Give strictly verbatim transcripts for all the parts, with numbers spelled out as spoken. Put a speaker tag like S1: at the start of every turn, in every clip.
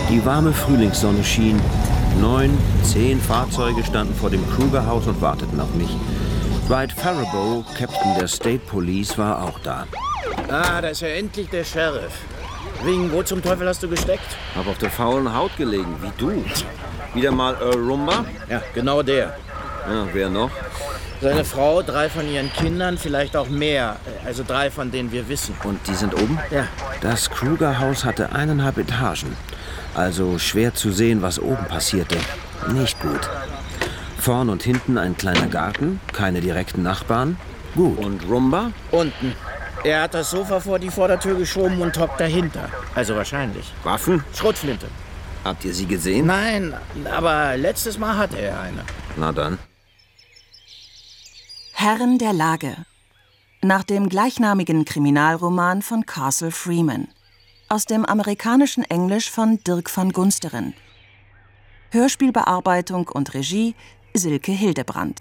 S1: Die warme Frühlingssonne schien. Neun, zehn Fahrzeuge standen vor dem Kruger-Haus und warteten auf mich. Dwight Faribault, Captain der State Police, war auch da.
S2: Ah, da ist ja endlich der Sheriff. Wegen, wo zum Teufel hast du gesteckt?
S1: Hab auf der faulen Haut gelegen, wie du. Wieder mal Earl Rumba?
S2: Ja, genau der.
S1: Ja, wer noch?
S2: Seine Frau, drei von ihren Kindern, vielleicht auch mehr. Also drei, von denen wir wissen.
S1: Und die sind oben?
S2: Ja.
S1: Das Kruger-Haus hatte eineinhalb Etagen. Also schwer zu sehen, was oben passierte. Nicht gut. Vorn und hinten ein kleiner Garten, keine direkten Nachbarn. Gut. Und Rumba?
S2: Unten. Er hat das Sofa vor die Vordertür geschoben und hockt dahinter. Also wahrscheinlich.
S1: Waffen?
S2: Schrotflinte.
S1: Habt ihr sie gesehen?
S2: Nein, aber letztes Mal hatte er eine.
S1: Na dann.
S3: Herren der Lage. Nach dem gleichnamigen Kriminalroman von Castle Freeman. Aus dem amerikanischen Englisch von Dirk van Gunsteren. Hörspielbearbeitung und Regie Silke Hildebrandt.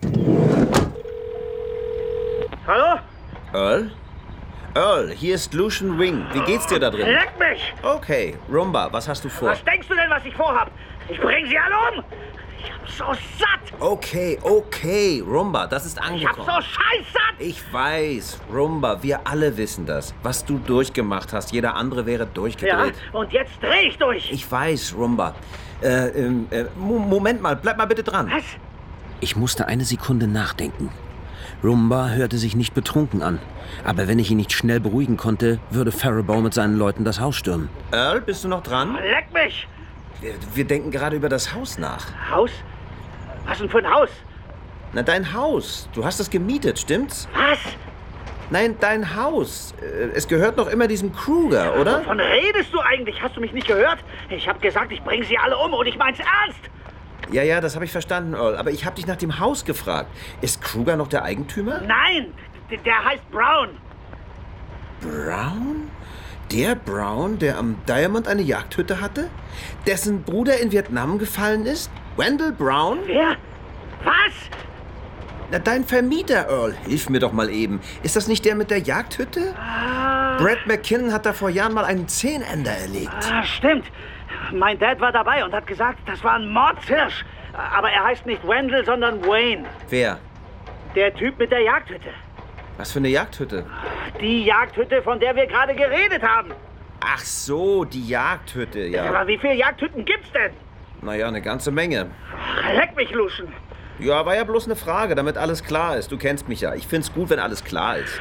S4: Hallo?
S1: Earl? Earl, hier ist Lucian Wing. Wie geht's dir da drin?
S4: Leck mich!
S1: Okay, Rumba, was hast du vor?
S4: Was denkst du denn, was ich vorhab? Ich bring sie alle um! Ich hab so satt!
S1: Okay, okay, Rumba, das ist
S4: Ich hab
S1: angekommen.
S4: so scheißsatt!
S1: Ich weiß, Rumba, wir alle wissen das. Was du durchgemacht hast, jeder andere wäre
S4: Ja,
S1: durchgedreht.
S4: und jetzt dreh ich durch!
S1: Ich weiß, Rumba. Äh, ähm, äh, Mo- Moment mal, bleib mal bitte dran.
S4: Was?
S1: Ich musste eine Sekunde nachdenken. Rumba hörte sich nicht betrunken an. Aber wenn ich ihn nicht schnell beruhigen konnte, würde Faribault mit seinen Leuten das Haus stürmen. Earl, bist du noch dran?
S4: Leck mich!
S1: Wir, wir denken gerade über das Haus nach.
S4: Haus? Was denn für ein Haus?
S1: Na, dein Haus. Du hast es gemietet, stimmt's?
S4: Was?
S1: Nein, dein Haus. Äh, Es gehört noch immer diesem Kruger, oder?
S4: Wovon redest du eigentlich? Hast du mich nicht gehört? Ich hab gesagt, ich bring sie alle um und ich mein's ernst!
S1: Ja, ja, das habe ich verstanden, Earl. Aber ich habe dich nach dem Haus gefragt. Ist Kruger noch der Eigentümer?
S4: Nein! D- Der heißt Brown!
S1: Brown? Der Brown, der am Diamond eine Jagdhütte hatte? Dessen Bruder in Vietnam gefallen ist? Wendell Brown?
S4: Wer? Was?
S1: Na, dein Vermieter, Earl. Hilf mir doch mal eben. Ist das nicht der mit der Jagdhütte?
S4: Ah,
S1: Brad McKinnon hat da vor Jahren mal einen Zehnender erlegt.
S4: ah, stimmt. Mein Dad war dabei und hat gesagt, das war ein Mordshirsch. Aber er heißt nicht Wendell, sondern Wayne.
S1: Wer?
S4: Der Typ mit der Jagdhütte.
S1: Was für eine Jagdhütte?
S4: Die Jagdhütte, von der wir gerade geredet haben.
S1: Ach so, die Jagdhütte, ja.
S4: Aber wie viele Jagdhütten gibt's denn?
S1: Naja, eine ganze Menge.
S4: Ach, leck mich, Luschen.
S1: Ja, war ja bloß eine Frage, damit alles klar ist. Du kennst mich ja. Ich find's gut, wenn alles klar ist.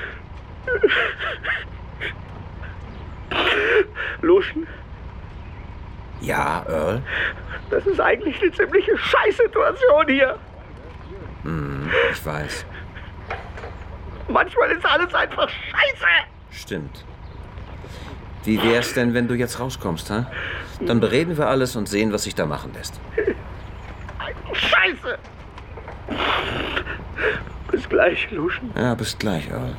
S4: Luschen,
S1: Ja, Earl?
S4: das ist eigentlich eine ziemliche Scheißsituation hier.
S1: Hm, ich weiß.
S4: Manchmal ist alles einfach scheiße.
S1: Stimmt. Wie wär's denn, wenn du jetzt rauskommst, ha? Dann bereden wir alles und sehen, was sich da machen lässt.
S4: Scheiße. Bis gleich, Luschen.
S1: Ja, bis gleich, Earl.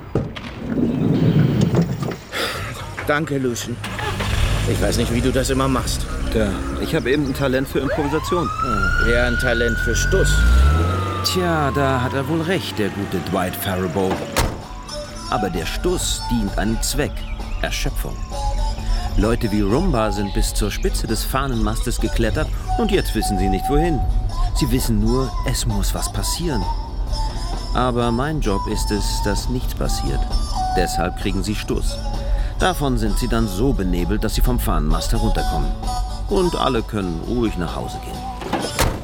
S2: Danke, Lucian. Ich weiß nicht, wie du das immer machst.
S1: Ja, ich habe eben ein Talent für Improvisation.
S2: Eher ein Talent für Stuss.
S1: Tja, da hat er wohl recht, der gute Dwight Faribault. Aber der Stuss dient einem Zweck: Erschöpfung. Leute wie Rumba sind bis zur Spitze des Fahnenmastes geklettert und jetzt wissen sie nicht wohin. Sie wissen nur, es muss was passieren. Aber mein Job ist es, dass nichts passiert. Deshalb kriegen sie Stuss. Davon sind sie dann so benebelt, dass sie vom Fahnenmast herunterkommen. Und alle können ruhig nach Hause gehen.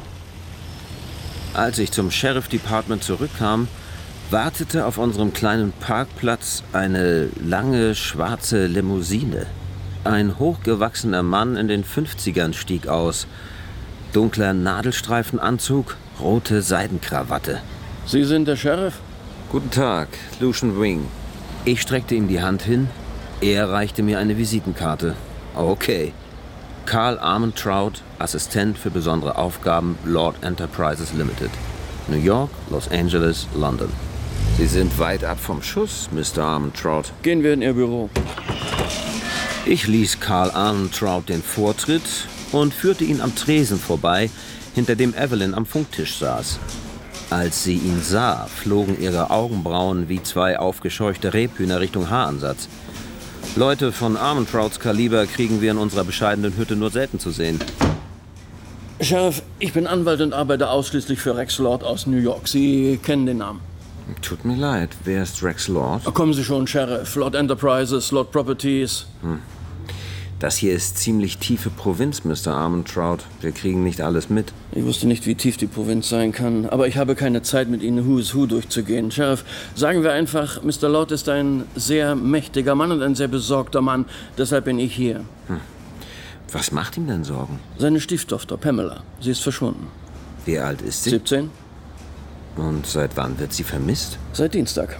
S1: Als ich zum Sheriff Department zurückkam, wartete auf unserem kleinen Parkplatz eine lange schwarze Limousine. Ein hochgewachsener Mann in den fünfzigern stieg aus. Dunkler Nadelstreifenanzug, rote Seidenkrawatte.
S2: Sie sind der Sheriff?
S1: Guten Tag, Lucian Wing. Ich streckte ihm die Hand hin. Er reichte mir eine Visitenkarte. Okay. Carl Armentrout, Assistent für besondere Aufgaben, Lord Enterprises Limited. New York, Los Angeles, London. Sie sind weit ab vom Schuss, Mister Armentrout.
S2: Gehen wir in Ihr Büro.
S1: Ich ließ Carl Armentrout den Vortritt und führte ihn am Tresen vorbei, hinter dem Evelyn am Funktisch saß. Als sie ihn sah, flogen ihre Augenbrauen wie zwei aufgescheuchte Rebhühner Richtung Haaransatz. Leute von Armentrouds Kaliber kriegen wir in unserer bescheidenen Hütte nur selten zu sehen.
S5: Sheriff, ich bin Anwalt und arbeite ausschließlich für Rex Lord aus New York. Sie kennen den Namen.
S1: Tut mir leid, wer ist Rex Lord?
S5: Kommen Sie schon, Sheriff. Lord Enterprises, Lord Properties.
S1: Hm. Das hier ist ziemlich tiefe Provinz, Mister Armentrout. Wir kriegen nicht alles mit.
S5: Ich wusste nicht, wie tief die Provinz sein kann. Aber ich habe keine Zeit, mit Ihnen Who's Who durchzugehen. Sheriff, sagen wir einfach, Mister Lord ist ein sehr mächtiger Mann und ein sehr besorgter Mann. Deshalb bin ich hier.
S1: Hm. Was macht ihm denn Sorgen?
S5: Seine Stieftochter, Pamela. Sie ist verschwunden.
S1: Wie alt ist sie?
S5: siebzehn.
S1: Und seit wann wird sie vermisst?
S5: Seit Dienstag.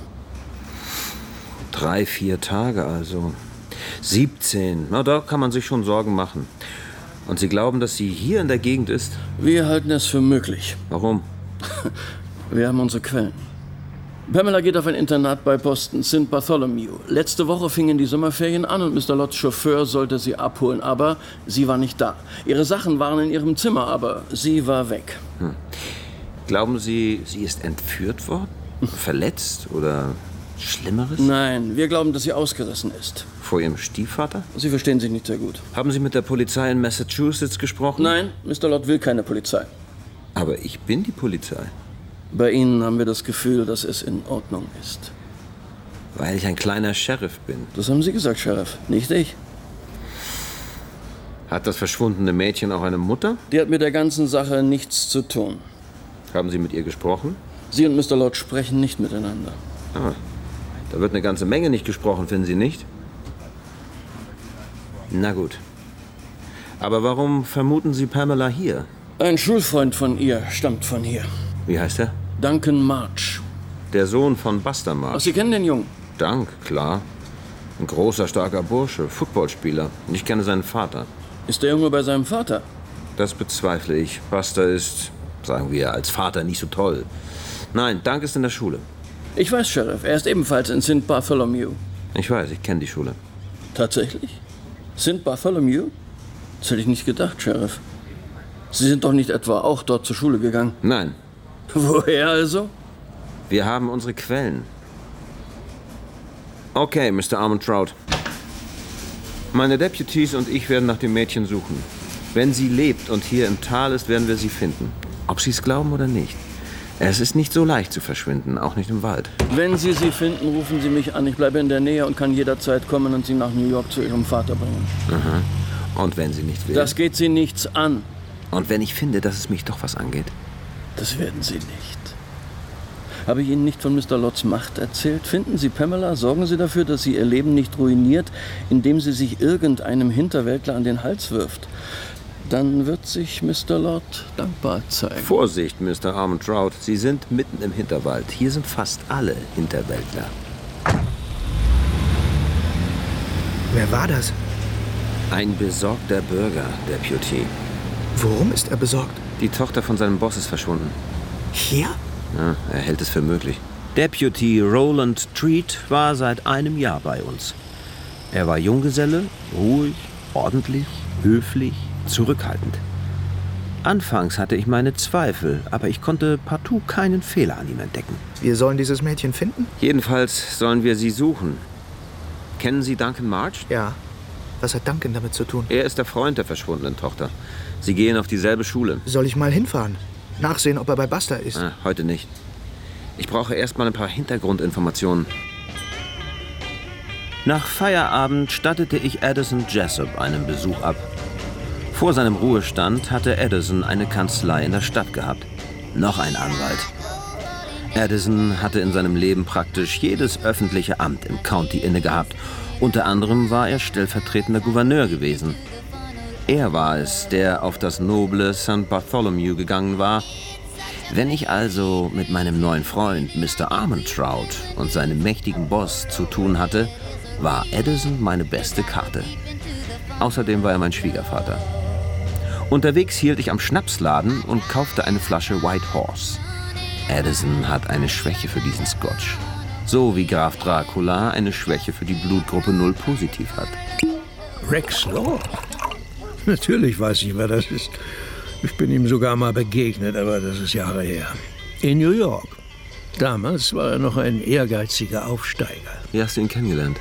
S1: Drei, vier Tage also. siebzehn. Na, da kann man sich schon Sorgen machen. Und Sie glauben, dass sie hier in der Gegend ist?
S5: Wir halten es für möglich.
S1: Warum?
S5: Wir haben unsere Quellen. Pamela geht auf ein Internat bei Boston, Saint Bartholomew. Letzte Woche fingen die Sommerferien an und Mister Lords Chauffeur sollte sie abholen, aber sie war nicht da. Ihre Sachen waren in ihrem Zimmer, aber sie war weg.
S1: Hm. Glauben Sie, sie ist entführt worden? Verletzt oder Schlimmeres?
S5: Nein, wir glauben, dass sie ausgerissen ist.
S1: Vor Ihrem Stiefvater?
S5: Sie verstehen sich nicht sehr gut.
S1: Haben Sie mit der Polizei in Massachusetts gesprochen?
S5: Nein, Mister Lord will keine Polizei.
S1: Aber ich bin die Polizei.
S5: Bei Ihnen haben wir das Gefühl, dass es in Ordnung ist.
S1: Weil ich ein kleiner Sheriff bin.
S5: Das haben Sie gesagt, Sheriff, nicht ich.
S1: Hat das verschwundene Mädchen auch eine Mutter?
S5: Die hat mit der ganzen Sache nichts zu tun.
S1: Haben Sie mit ihr gesprochen?
S5: Sie und Mister Lord sprechen nicht miteinander.
S1: Ah, da wird eine ganze Menge nicht gesprochen, finden Sie nicht? Na gut. Aber warum vermuten Sie Pamela hier?
S5: Ein Schulfreund von ihr stammt von hier.
S1: Wie heißt er?
S5: Duncan March.
S1: Der Sohn von Buster March.
S5: Ach, Sie kennen den Jungen?
S1: Dank, klar. Ein großer, starker Bursche, Footballspieler. Und ich kenne seinen Vater.
S5: Ist der Junge bei seinem Vater?
S1: Das bezweifle ich. Buster ist, sagen wir, als Vater nicht so toll. Nein, Dank ist in der Schule.
S5: Ich weiß, Sheriff. Er ist ebenfalls in Saint Bartholomew.
S1: Ich weiß, ich kenne die Schule.
S5: Tatsächlich? Saint Bartholomew? Das hätte ich nicht gedacht, Sheriff. Sie sind doch nicht etwa auch dort zur Schule gegangen?
S1: Nein.
S5: Woher also?
S1: Wir haben unsere Quellen. Okay, Mister Armentrout. Meine Deputies und ich werden nach dem Mädchen suchen. Wenn sie lebt und hier im Tal ist, werden wir sie finden. Ob Sie es glauben oder nicht. Es ist nicht so leicht zu verschwinden, auch nicht im Wald.
S5: Wenn Sie sie finden, rufen Sie mich an. Ich bleibe in der Nähe und kann jederzeit kommen und Sie nach New York zu Ihrem Vater bringen.
S1: Aha. Und wenn sie nicht will?
S5: Das geht Sie nichts an.
S1: Und wenn ich finde, dass es mich doch was angeht?
S5: Das werden Sie nicht. Habe ich Ihnen nicht von Mister Lords Macht erzählt? Finden Sie Pamela, sorgen Sie dafür, dass sie ihr Leben nicht ruiniert, indem sie sich irgendeinem Hinterwäldler an den Hals wirft. Dann wird sich Mister Lord dankbar zeigen.
S1: Vorsicht, Mister Armentrout. Sie sind mitten im Hinterwald. Hier sind fast alle Hinterwäldler.
S6: Wer war das?
S1: Ein besorgter Bürger, Deputy.
S6: Worum ist er besorgt?
S1: Die Tochter von seinem Boss ist verschwunden.
S6: Hier?
S1: Ja, er hält es für möglich. Deputy Roland Treat war seit einem Jahr bei uns. Er war Junggeselle, ruhig, ordentlich, höflich, zurückhaltend. Anfangs hatte ich meine Zweifel, aber ich konnte partout keinen Fehler an ihm entdecken.
S6: Wir sollen dieses Mädchen finden?
S1: Jedenfalls sollen wir sie suchen. Kennen Sie Duncan March?
S6: Ja. Was hat Duncan damit zu tun?
S1: Er ist der Freund der verschwundenen Tochter. Sie gehen auf dieselbe Schule.
S6: Soll ich mal hinfahren? Nachsehen, ob er bei Buster ist?
S1: Ah, heute nicht. Ich brauche erst mal ein paar Hintergrundinformationen. Nach Feierabend stattete ich Addison Jessup einen Besuch ab. Vor seinem Ruhestand hatte Addison eine Kanzlei in der Stadt gehabt. Noch ein Anwalt. Addison hatte in seinem Leben praktisch jedes öffentliche Amt im County inne gehabt. Unter anderem war er stellvertretender Gouverneur gewesen. Er war es, der auf das noble Saint Bartholomew gegangen war. Wenn ich also mit meinem neuen Freund Mister Armentrout und seinem mächtigen Boss zu tun hatte, war Addison meine beste Karte. Außerdem war er mein Schwiegervater. Unterwegs hielt ich am Schnapsladen und kaufte eine Flasche White Horse. Addison hat eine Schwäche für diesen Scotch. So wie Graf Dracula eine Schwäche für die Blutgruppe Null positiv hat.
S7: Rex Lord? Natürlich weiß ich, wer das ist. Ich bin ihm sogar mal begegnet, aber das ist Jahre her. In New York. Damals war er noch ein ehrgeiziger Aufsteiger.
S1: Wie hast du ihn kennengelernt?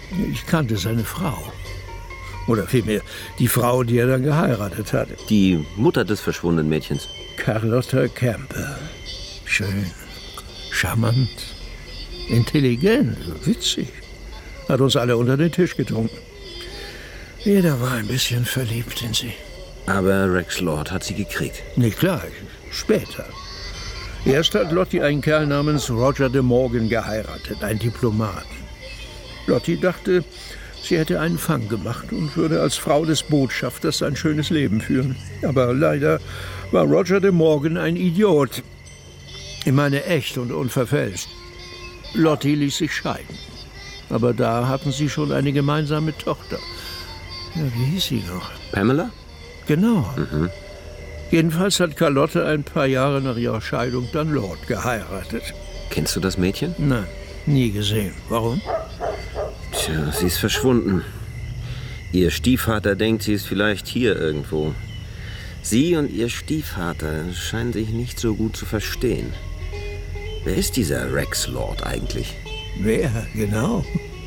S7: Ich kannte seine Frau. Oder vielmehr die Frau, die er dann geheiratet hat.
S1: Die Mutter des verschwundenen Mädchens.
S7: Carlotta Campbell. Schön, charmant, intelligent, witzig. Hat uns alle unter den Tisch getrunken. Jeder war ein bisschen verliebt in sie.
S1: Aber Rex Lord hat sie gekriegt.
S7: Nicht klar, später. Erst hat Lottie einen Kerl namens Roger de Morgan geheiratet, ein Diplomat. Lottie dachte, sie hätte einen Fang gemacht und würde als Frau des Botschafters ein schönes Leben führen. Aber leider war Roger de Morgan ein Idiot. Ich meine, echt und unverfälscht. Lottie ließ sich scheiden. Aber da hatten sie schon eine gemeinsame Tochter. Ja, wie hieß sie noch?
S1: Pamela?
S7: Genau.
S1: Mhm.
S7: Jedenfalls hat Carlotta ein paar Jahre nach ihrer Scheidung dann Lord geheiratet.
S1: Kennst du das Mädchen?
S7: Nein, nie gesehen. Warum?
S1: Tja, sie ist verschwunden. Ihr Stiefvater denkt, sie ist vielleicht hier irgendwo. Sie und ihr Stiefvater scheinen sich nicht so gut zu verstehen. Wer ist dieser Rex Lord eigentlich?
S7: Wer, genau?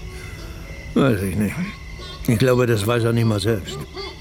S7: Weiß ich nicht. Ich glaube, das weiß er nicht mal selbst.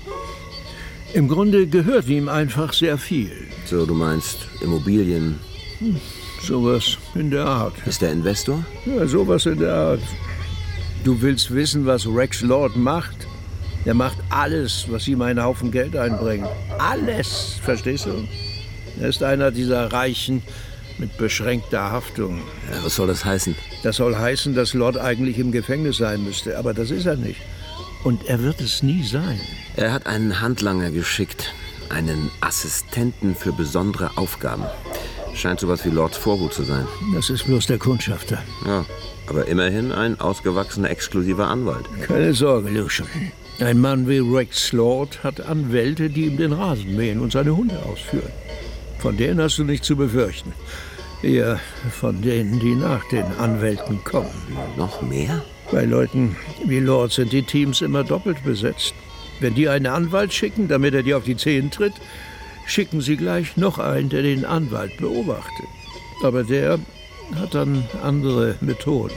S7: Im Grunde gehört ihm einfach sehr viel.
S1: So, du meinst Immobilien?
S7: Hm, sowas in der Art.
S1: Ist der Investor?
S7: Ja, sowas in der Art. Du willst wissen, was Rex Lord macht? Er macht alles, was ihm einen Haufen Geld einbringt. Alles, verstehst du? Er ist einer dieser Reichen mit beschränkter Haftung.
S1: Ja, was soll das heißen?
S7: Das soll heißen, dass Lord eigentlich im Gefängnis sein müsste, aber das ist er nicht. Und er wird es nie sein.
S1: Er hat einen Handlanger geschickt, einen Assistenten für besondere Aufgaben. Scheint sowas wie Lords Vorhut zu sein.
S7: Das ist bloß der Kundschafter.
S1: Ja, aber immerhin ein ausgewachsener, exklusiver Anwalt.
S7: Keine Sorge, Lucian. Ein Mann wie Rex Lord hat Anwälte, die ihm den Rasen mähen und seine Hunde ausführen. Von denen hast du nichts zu befürchten. Eher von denen, die nach den Anwälten kommen.
S1: Noch mehr?
S7: Bei Leuten wie Lord sind die Teams immer doppelt besetzt. Wenn die einen Anwalt schicken, damit er dir auf die Zehen tritt, schicken sie gleich noch einen, der den Anwalt beobachtet. Aber der hat dann andere Methoden.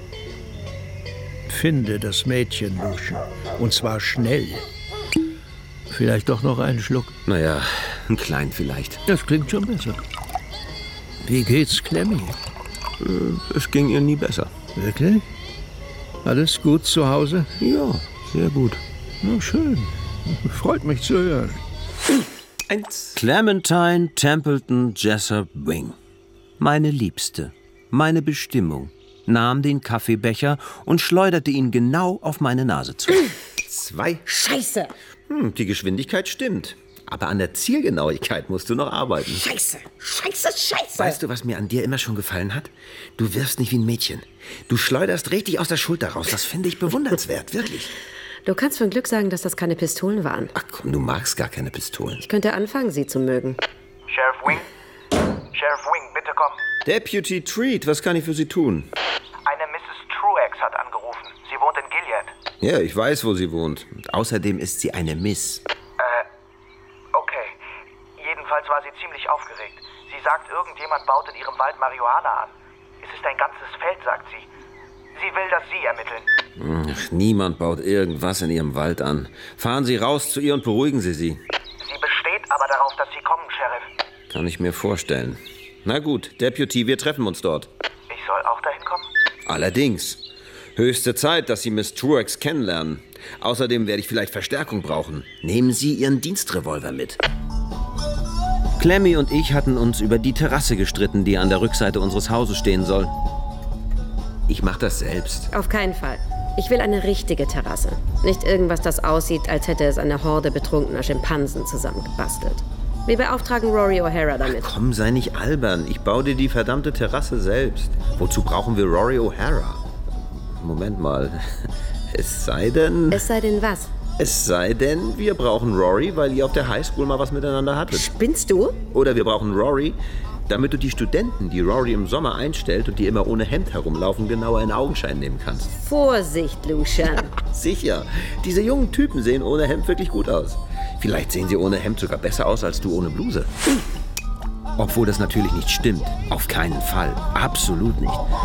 S7: Finde das Mädchen, Lucian. Und zwar schnell. Vielleicht doch noch einen Schluck.
S1: Naja, einen kleinen vielleicht.
S7: Das klingt schon besser. Wie geht's Clemmy?
S1: Es ging ihr nie besser.
S7: Wirklich? Alles gut zu Hause?
S1: Ja, sehr gut.
S7: Na schön. Freut mich zu hören.
S1: Eins. Clementine Templeton Jessup Wing. Meine Liebste, meine Bestimmung, nahm den Kaffeebecher und schleuderte ihn genau auf meine Nase zu. Zwei.
S8: Scheiße!
S1: Hm, die Geschwindigkeit stimmt. Aber an der Zielgenauigkeit musst du noch arbeiten.
S8: Scheiße, scheiße, scheiße.
S1: Weißt du, was mir an dir immer schon gefallen hat? Du wirfst nicht wie ein Mädchen. Du schleuderst richtig aus der Schulter raus. Das finde ich bewundernswert, wirklich.
S8: Du kannst von Glück sagen, dass das keine Pistolen waren.
S1: Ach komm, du magst gar keine Pistolen.
S8: Ich könnte anfangen, sie zu mögen.
S9: Sheriff Wing? Sheriff Wing, bitte komm.
S1: Deputy Treat, was kann ich für Sie tun?
S9: Eine Missus Truex hat angerufen. Sie wohnt in Gilead.
S1: Ja, ich weiß, wo sie wohnt. Und außerdem ist sie eine Miss.
S9: Jedenfalls war sie ziemlich aufgeregt. Sie sagt, irgendjemand baut in ihrem Wald Marihuana an. Es ist ein ganzes Feld, sagt sie. Sie will, dass Sie ermitteln.
S1: Ach, niemand baut irgendwas in ihrem Wald an. Fahren Sie raus zu ihr und beruhigen Sie sie.
S9: Sie besteht aber darauf, dass Sie kommen, Sheriff.
S1: Kann ich mir vorstellen. Na gut, Deputy, wir treffen uns dort.
S9: Ich soll auch dahin kommen?
S1: Allerdings. Höchste Zeit, dass Sie Miss Truex kennenlernen. Außerdem werde ich vielleicht Verstärkung brauchen. Nehmen Sie Ihren Dienstrevolver mit. Clemmy und ich hatten uns über die Terrasse gestritten, die an der Rückseite unseres Hauses stehen soll. Ich mach das selbst.
S8: Auf keinen Fall. Ich will eine richtige Terrasse. Nicht irgendwas, das aussieht, als hätte es eine Horde betrunkener Schimpansen zusammengebastelt. Wir beauftragen Rory O'Hara damit.
S1: Ach komm, sei nicht albern. Ich baue dir die verdammte Terrasse selbst. Wozu brauchen wir Rory O'Hara? Moment mal. Es sei denn...
S8: Es sei denn was?
S1: Es sei denn, wir brauchen Rory, weil ihr auf der Highschool mal was miteinander hattet.
S8: Spinnst du?
S1: Oder wir brauchen Rory, damit du die Studenten, die Rory im Sommer einstellt und die immer ohne Hemd herumlaufen, genauer in Augenschein nehmen kannst.
S8: Vorsicht, Lucian.
S1: Sicher. Diese jungen Typen sehen ohne Hemd wirklich gut aus. Vielleicht sehen sie ohne Hemd sogar besser aus als du ohne Bluse. Obwohl das natürlich nicht stimmt. Auf keinen Fall. Absolut nicht.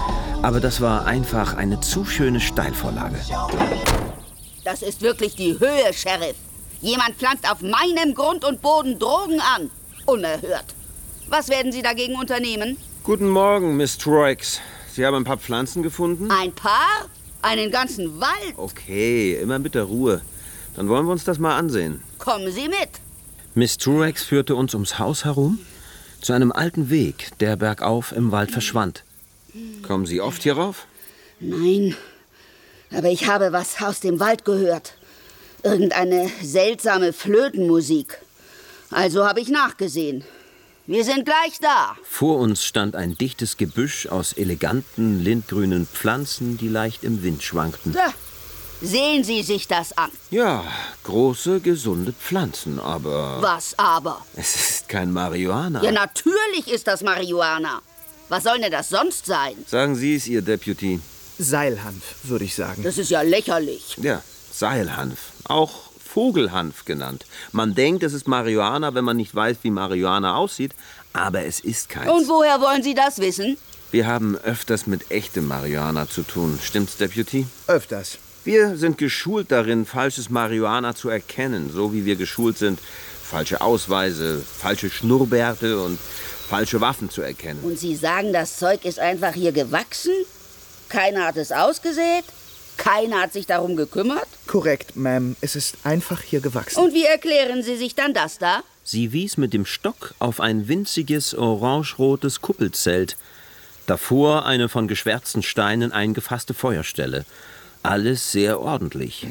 S1: Aber das war einfach eine zu schöne Steilvorlage.
S10: Das ist wirklich die Höhe, Sheriff. Jemand pflanzt auf meinem Grund und Boden Drogen an. Unerhört. Was werden Sie dagegen unternehmen?
S1: Guten Morgen, Miss Troix. Sie haben ein paar Pflanzen gefunden?
S10: Ein paar? Einen ganzen Wald?
S1: Okay, immer mit der Ruhe. Dann wollen wir uns das mal ansehen.
S10: Kommen Sie mit.
S1: Miss Truex führte uns ums Haus herum, zu einem alten Weg, der bergauf im Wald verschwand. Kommen Sie oft hierauf?
S10: Nein, aber ich habe was aus dem Wald gehört. Irgendeine seltsame Flötenmusik. Also habe ich nachgesehen. Wir sind gleich da.
S1: Vor uns stand ein dichtes Gebüsch aus eleganten, lindgrünen Pflanzen, die leicht im Wind schwankten.
S10: Da. Sehen Sie sich das an.
S1: Ja, große, gesunde Pflanzen, aber...
S10: Was aber?
S1: Es ist kein Marihuana.
S10: Ja, natürlich ist das Marihuana. Was soll denn das sonst sein?
S1: Sagen Sie es, Ihr Deputy.
S6: Seilhanf, würde ich sagen.
S10: Das ist ja lächerlich.
S1: Ja, Seilhanf. Auch Vogelhanf genannt. Man denkt, es ist Marihuana, wenn man nicht weiß, wie Marihuana aussieht, aber es ist keins.
S10: Und woher wollen Sie das wissen?
S1: Wir haben öfters mit echtem Marihuana zu tun. Stimmt's, Deputy?
S6: Öfters.
S1: Wir sind geschult darin, falsches Marihuana zu erkennen, so wie wir geschult sind, falsche Ausweise, falsche Schnurrbärte und falsche Waffen zu erkennen.
S10: Und Sie sagen, das Zeug ist einfach hier gewachsen? Keiner hat es ausgesät? Keiner hat sich darum gekümmert?
S6: Korrekt, Ma'am. Es ist einfach hier gewachsen.
S10: Und wie erklären Sie sich dann das da?
S1: Sie wies mit dem Stock auf ein winziges, orangerotes Kuppelzelt. Davor eine von geschwärzten Steinen eingefasste Feuerstelle. Alles sehr ordentlich.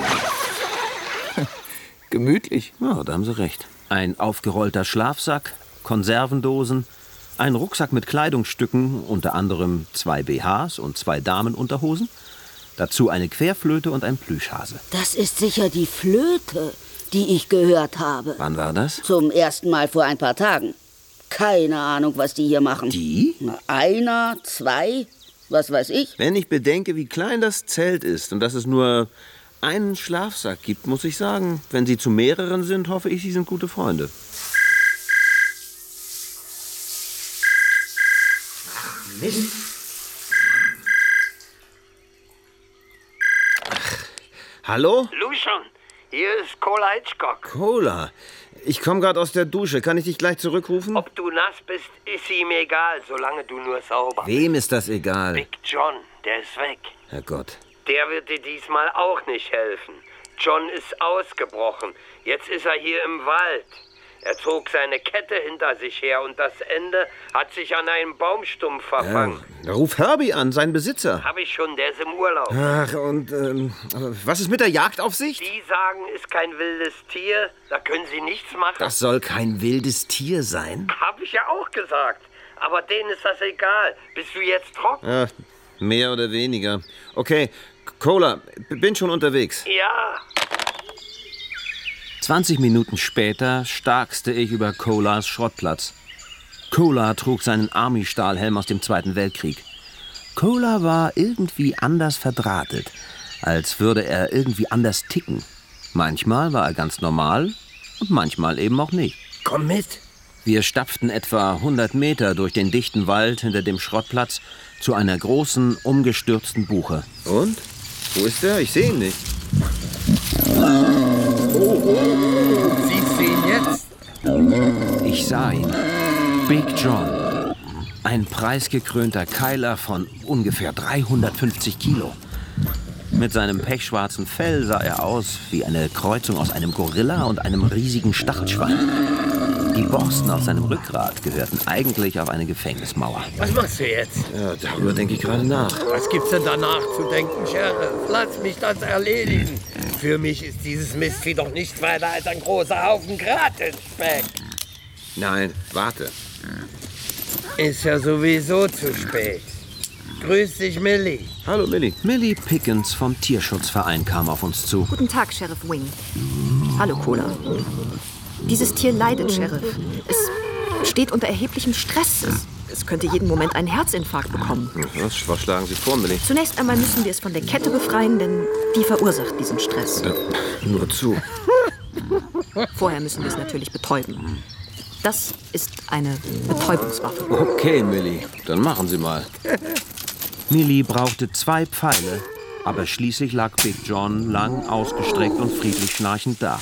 S5: Gemütlich.
S1: Ja, da haben Sie recht. Ein aufgerollter Schlafsack, Konservendosen, ein Rucksack mit Kleidungsstücken, unter anderem zwei B Hs und zwei Damenunterhosen. Dazu eine Querflöte und ein Plüschhase.
S10: Das ist sicher die Flöte, die ich gehört habe.
S1: Wann war das?
S10: Zum ersten Mal vor ein paar Tagen. Keine Ahnung, was die hier machen.
S1: Die?
S10: Na, einer, zwei, was weiß ich.
S1: Wenn ich bedenke, wie klein das Zelt ist und dass es nur einen Schlafsack gibt, muss ich sagen, wenn Sie zu mehreren sind, hoffe ich, Sie sind gute Freunde.
S2: Mist.
S1: Hallo?
S11: Lucian, hier ist Cola Hitchcock.
S1: Cola? Ich komme gerade aus der Dusche. Kann ich dich gleich zurückrufen?
S11: Ob du nass bist, ist ihm egal, solange du nur sauber bist.
S1: Wem ist das egal?
S11: Big John, der ist weg.
S1: Herrgott.
S11: Der wird dir diesmal auch nicht helfen. John ist ausgebrochen. Jetzt ist er hier im Wald. Er zog seine Kette hinter sich her und das Ende hat sich an einem Baumstumpf verfangen.
S1: Ja, ruf Herbie an, seinen Besitzer.
S11: Hab ich schon, der ist im Urlaub.
S1: Ach, und ähm, was ist mit der Jagdaufsicht?
S11: Die sagen, ist kein wildes Tier, da können sie nichts machen.
S1: Das soll kein wildes Tier sein?
S11: Hab ich ja auch gesagt. Aber denen ist das egal. Bist du jetzt trocken?
S1: Ja, mehr oder weniger. Okay, Cola, bin schon unterwegs.
S11: Ja.
S1: zwanzig Minuten später starkste ich über Colas Schrottplatz. Cola trug seinen Army-Stahlhelm aus dem Zweiten Weltkrieg. Cola war irgendwie anders verdrahtet, als würde er irgendwie anders ticken. Manchmal war er ganz normal und manchmal eben auch nicht.
S11: Komm mit.
S1: Wir stapften etwa hundert Meter durch den dichten Wald hinter dem Schrottplatz zu einer großen, umgestürzten Buche. Und? Wo ist er? Ich sehe ihn nicht.
S11: Siehst du ihn jetzt?
S1: Ich sah ihn. Big John. Ein preisgekrönter Keiler von ungefähr dreihundertfünfzig Kilo. Mit seinem pechschwarzen Fell sah er aus wie eine Kreuzung aus einem Gorilla und einem riesigen Stachelschwein. Die Borsten auf seinem Rückgrat gehörten eigentlich auf eine Gefängnismauer.
S11: Was machst du jetzt?
S1: Ja, darüber denke ich gerade nach.
S11: Was gibt's denn danach zu denken, Sheriff? Lass mich das erledigen. Für mich ist dieses Mistvieh doch nicht weiter als ein großer Haufen Gratenspeck.
S1: Nein, warte.
S11: Ist ja sowieso zu spät. Grüß dich, Millie.
S1: Hallo, Millie. Millie Pickens vom Tierschutzverein kam auf uns zu.
S12: Guten Tag, Sheriff Wing. Hallo, Cola. Dieses Tier leidet, Sheriff. Es steht unter erheblichem Stress. Es, es könnte jeden Moment einen Herzinfarkt bekommen.
S1: Was, was schlagen Sie vor, Millie?
S12: Zunächst einmal müssen wir es von der Kette befreien, denn die verursacht diesen Stress.
S1: Ja, nur zu.
S12: Vorher müssen wir es natürlich betäuben. Das ist eine Betäubungswaffe.
S1: Okay, Millie, dann machen Sie mal. Millie brauchte zwei Pfeile, aber schließlich lag Big John lang ausgestreckt und friedlich schnarchend da.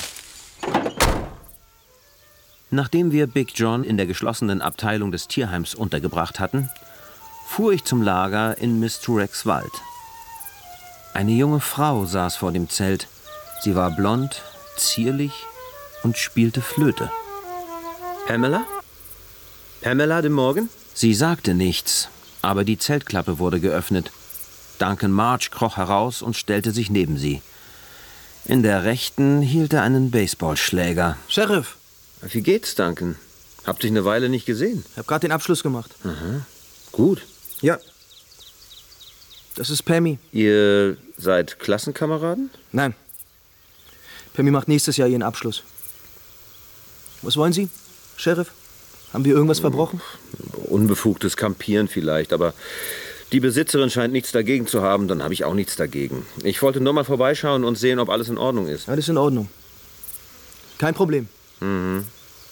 S1: Nachdem wir Big John in der geschlossenen Abteilung des Tierheims untergebracht hatten, fuhr ich zum Lager in Miss Truex Wald. Eine junge Frau saß vor dem Zelt. Sie war blond, zierlich und spielte Flöte.
S13: Pamela? Pamela de Morgan?
S1: Sie sagte nichts, aber die Zeltklappe wurde geöffnet. Duncan March kroch heraus und stellte sich neben sie. In der rechten hielt er einen Baseballschläger.
S13: Sheriff! Wie geht's, Duncan? Hab dich eine Weile nicht gesehen.
S14: Ich hab gerade den Abschluss gemacht.
S13: Aha. Gut.
S14: Ja. Das ist Pammy.
S13: Ihr seid Klassenkameraden?
S14: Nein. Pammy macht nächstes Jahr ihren Abschluss. Was wollen Sie, Sheriff? Haben wir irgendwas verbrochen?
S13: Unbefugtes Kampieren vielleicht, aber die Besitzerin scheint nichts dagegen zu haben, dann habe ich auch nichts dagegen. Ich wollte nur mal vorbeischauen und sehen, ob alles in Ordnung ist.
S14: Alles in Ordnung. Kein Problem.
S13: Mhm.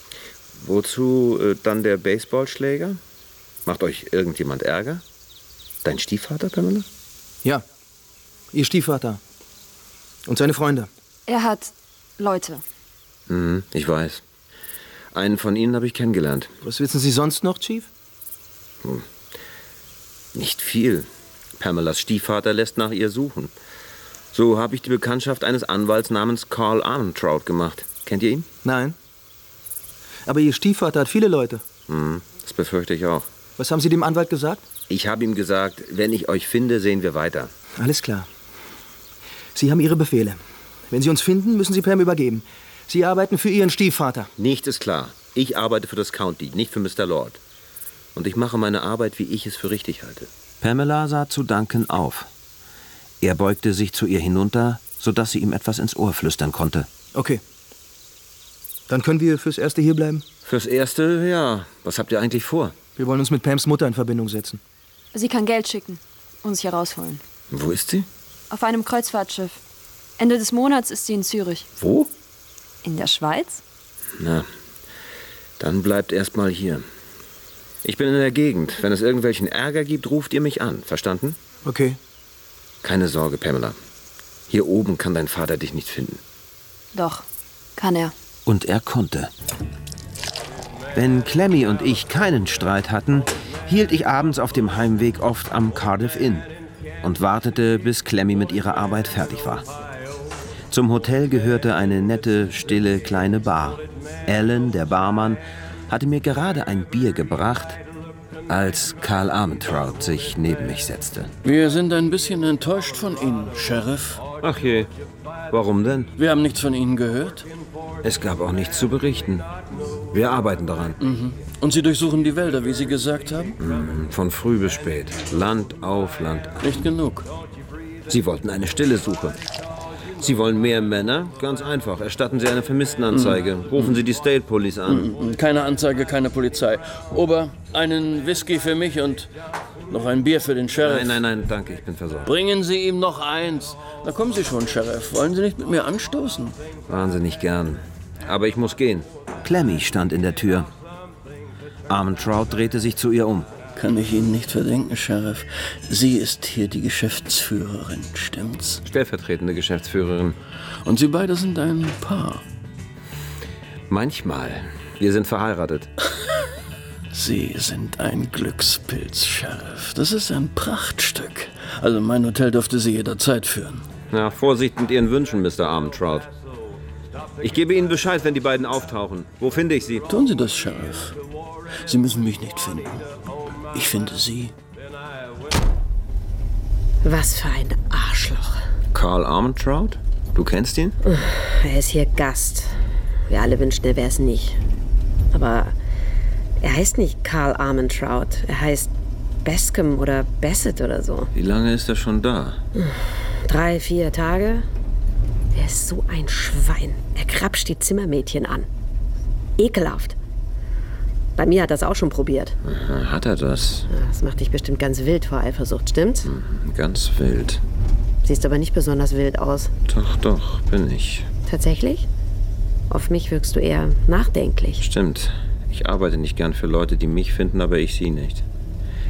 S13: Wozu äh, dann der Baseballschläger? Macht euch irgendjemand Ärger? Dein Stiefvater, Pamela?
S14: Ja, Ihr Stiefvater. Und seine Freunde.
S12: Er hat Leute.
S13: Mhm, ich weiß. Einen von ihnen habe ich kennengelernt.
S14: Was wissen Sie sonst noch, Chief?
S13: Hm. Nicht viel. Pamelas Stiefvater lässt nach ihr suchen. So habe ich die Bekanntschaft eines Anwalts namens Carl Armentrout gemacht. Kennt ihr ihn?
S14: Nein. Aber Ihr Stiefvater hat viele Leute.
S13: Hm, das befürchte ich auch.
S14: Was haben Sie dem Anwalt gesagt?
S13: Ich habe ihm gesagt, wenn ich euch finde, sehen wir weiter.
S14: Alles klar. Sie haben Ihre Befehle. Wenn Sie uns finden, müssen Sie Pam übergeben. Sie arbeiten für Ihren Stiefvater.
S13: Nichts ist klar. Ich arbeite für das County, nicht für Mister Lord. Und ich mache meine Arbeit, wie ich es für richtig halte.
S1: Pamela sah zu Duncan auf. Er beugte sich zu ihr hinunter, sodass sie ihm etwas ins Ohr flüstern konnte.
S14: Okay. Dann können wir fürs Erste hier bleiben?
S13: Fürs Erste, ja. Was habt ihr eigentlich vor?
S14: Wir wollen uns mit Pams Mutter in Verbindung setzen.
S12: Sie kann Geld schicken, uns hier rausholen.
S13: Wo ist sie?
S12: Auf einem Kreuzfahrtschiff. Ende des Monats ist sie in Zürich.
S13: Wo?
S12: In der Schweiz?
S13: Na, dann bleibt erst mal hier. Ich bin in der Gegend. Wenn es irgendwelchen Ärger gibt, ruft ihr mich an. Verstanden?
S14: Okay.
S13: Keine Sorge, Pamela. Hier oben kann dein Vater dich nicht finden.
S12: Doch, kann er.
S1: Und er konnte. Wenn Clemmy und ich keinen Streit hatten, hielt ich abends auf dem Heimweg oft am Cardiff Inn und wartete, bis Clemmy mit ihrer Arbeit fertig war. Zum Hotel gehörte eine nette, stille, kleine Bar. Alan, der Barmann, hatte mir gerade ein Bier gebracht, als Carl Armentrout sich neben mich setzte.
S5: Wir sind ein bisschen enttäuscht von Ihnen, Sheriff.
S13: Ach je, warum denn?
S5: Wir haben nichts von Ihnen gehört.
S13: Es gab auch nichts zu berichten. Wir arbeiten daran.
S5: Mhm. Und Sie durchsuchen die Wälder, wie Sie gesagt haben?
S13: Mhm. Von früh bis spät. Land auf, Land ab.
S5: Nicht genug.
S13: Sie wollten eine stille Suche. Sie wollen mehr Männer? Ganz einfach. Erstatten Sie eine Vermisstenanzeige. Rufen Sie die State Police an.
S5: Keine Anzeige, keine Polizei. Ober, einen Whisky für mich und noch ein Bier für den Sheriff.
S13: Nein, nein, nein, danke, ich bin versorgt.
S5: Bringen Sie ihm noch eins. Na kommen Sie schon, Sheriff. Wollen Sie nicht mit mir anstoßen?
S13: Wahnsinnig gern. Aber ich muss gehen.
S1: Clemmy stand in der Tür. Armentrout drehte sich zu ihr um.
S5: Kann ich Ihnen nicht verdenken, Sheriff. Sie ist hier die Geschäftsführerin, stimmt's?
S13: Stellvertretende Geschäftsführerin.
S5: Und Sie beide sind ein Paar?
S13: Manchmal. Wir sind verheiratet.
S5: Sie sind ein Glückspilz, Sheriff. Das ist ein Prachtstück. Also mein Hotel dürfte Sie jederzeit führen.
S13: Na, Vorsicht mit Ihren Wünschen, Mister Armentrout. Ich gebe Ihnen Bescheid, wenn die beiden auftauchen. Wo finde ich sie?
S5: Tun Sie das, Sheriff. Sie müssen mich nicht finden. Ich finde Sie.
S8: Was für ein Arschloch.
S13: Carl Armentrout? Du kennst ihn?
S8: Er ist hier Gast. Wir alle wünschen, er wäre es nicht. Aber er heißt nicht Carl Armentrout. Er heißt Bascom oder Bassett oder so.
S13: Wie lange ist er schon da?
S8: Drei, vier Tage. Er ist so ein Schwein. Er krapscht die Zimmermädchen an. Ekelhaft. Bei mir hat er das auch schon probiert.
S13: Aha, hat er das?
S8: Das macht dich bestimmt ganz wild vor Eifersucht, stimmt's?
S13: Mhm, ganz wild.
S8: Siehst aber nicht besonders wild aus.
S13: Doch, doch, bin ich.
S8: Tatsächlich? Auf mich wirkst du eher nachdenklich.
S13: Stimmt. Ich arbeite nicht gern für Leute, die mich finden, aber ich sie nicht.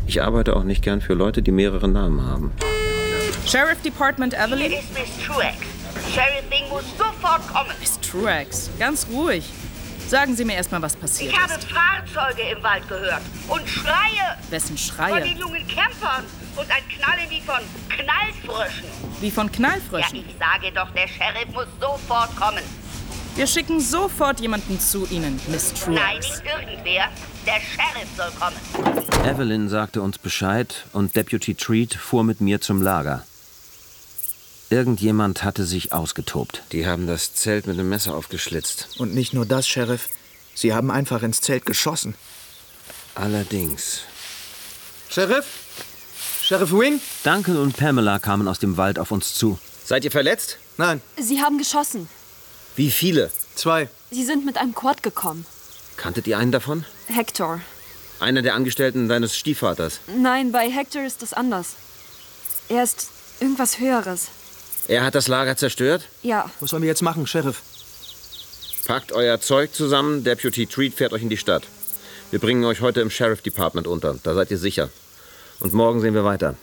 S13: Ich arbeite auch nicht gern für Leute, die mehrere Namen haben.
S15: Sheriff Department Evelyn?
S10: Hier ist Miss Truex. Sheriff Bing muss sofort kommen.
S15: Miss Truex, ganz ruhig. Sagen Sie mir erstmal, was passiert
S10: Ich habe
S15: ist.
S10: Fahrzeuge im Wald gehört und Schreie.
S15: Wessen
S10: Von
S15: Schreie?
S10: den jungen Campern und ein Knallen wie von Knallfröschen.
S15: Wie von Knallfröschen?
S10: Ja, ich sage doch, der Sheriff muss sofort kommen.
S15: Wir schicken sofort jemanden zu Ihnen, Miss Truex.
S10: Nein, nicht irgendwer. Der Sheriff soll kommen.
S1: Evelyn sagte uns Bescheid und Deputy Treat fuhr mit mir zum Lager. Irgendjemand hatte sich ausgetobt.
S13: Die haben das Zelt mit einem Messer aufgeschlitzt.
S6: Und nicht nur das, Sheriff. Sie haben einfach ins Zelt geschossen.
S13: Allerdings.
S14: Sheriff? Sheriff Wing?
S1: Duncan und Pamela kamen aus dem Wald auf uns zu.
S13: Seid ihr verletzt?
S14: Nein.
S16: Sie haben geschossen.
S13: Wie viele?
S14: Zwei.
S16: Sie sind mit einem Quad gekommen.
S13: Kanntet ihr einen davon?
S16: Hector.
S13: Einer der Angestellten deines Stiefvaters.
S16: Nein, bei Hector ist es anders. Er ist irgendwas Höheres.
S13: Er hat das Lager zerstört?
S16: Ja.
S14: Was sollen wir jetzt machen, Sheriff?
S13: Packt euer Zeug zusammen, Deputy Treat fährt euch in die Stadt. Wir bringen euch heute im Sheriff Department unter. Da seid ihr sicher. Und morgen sehen wir weiter.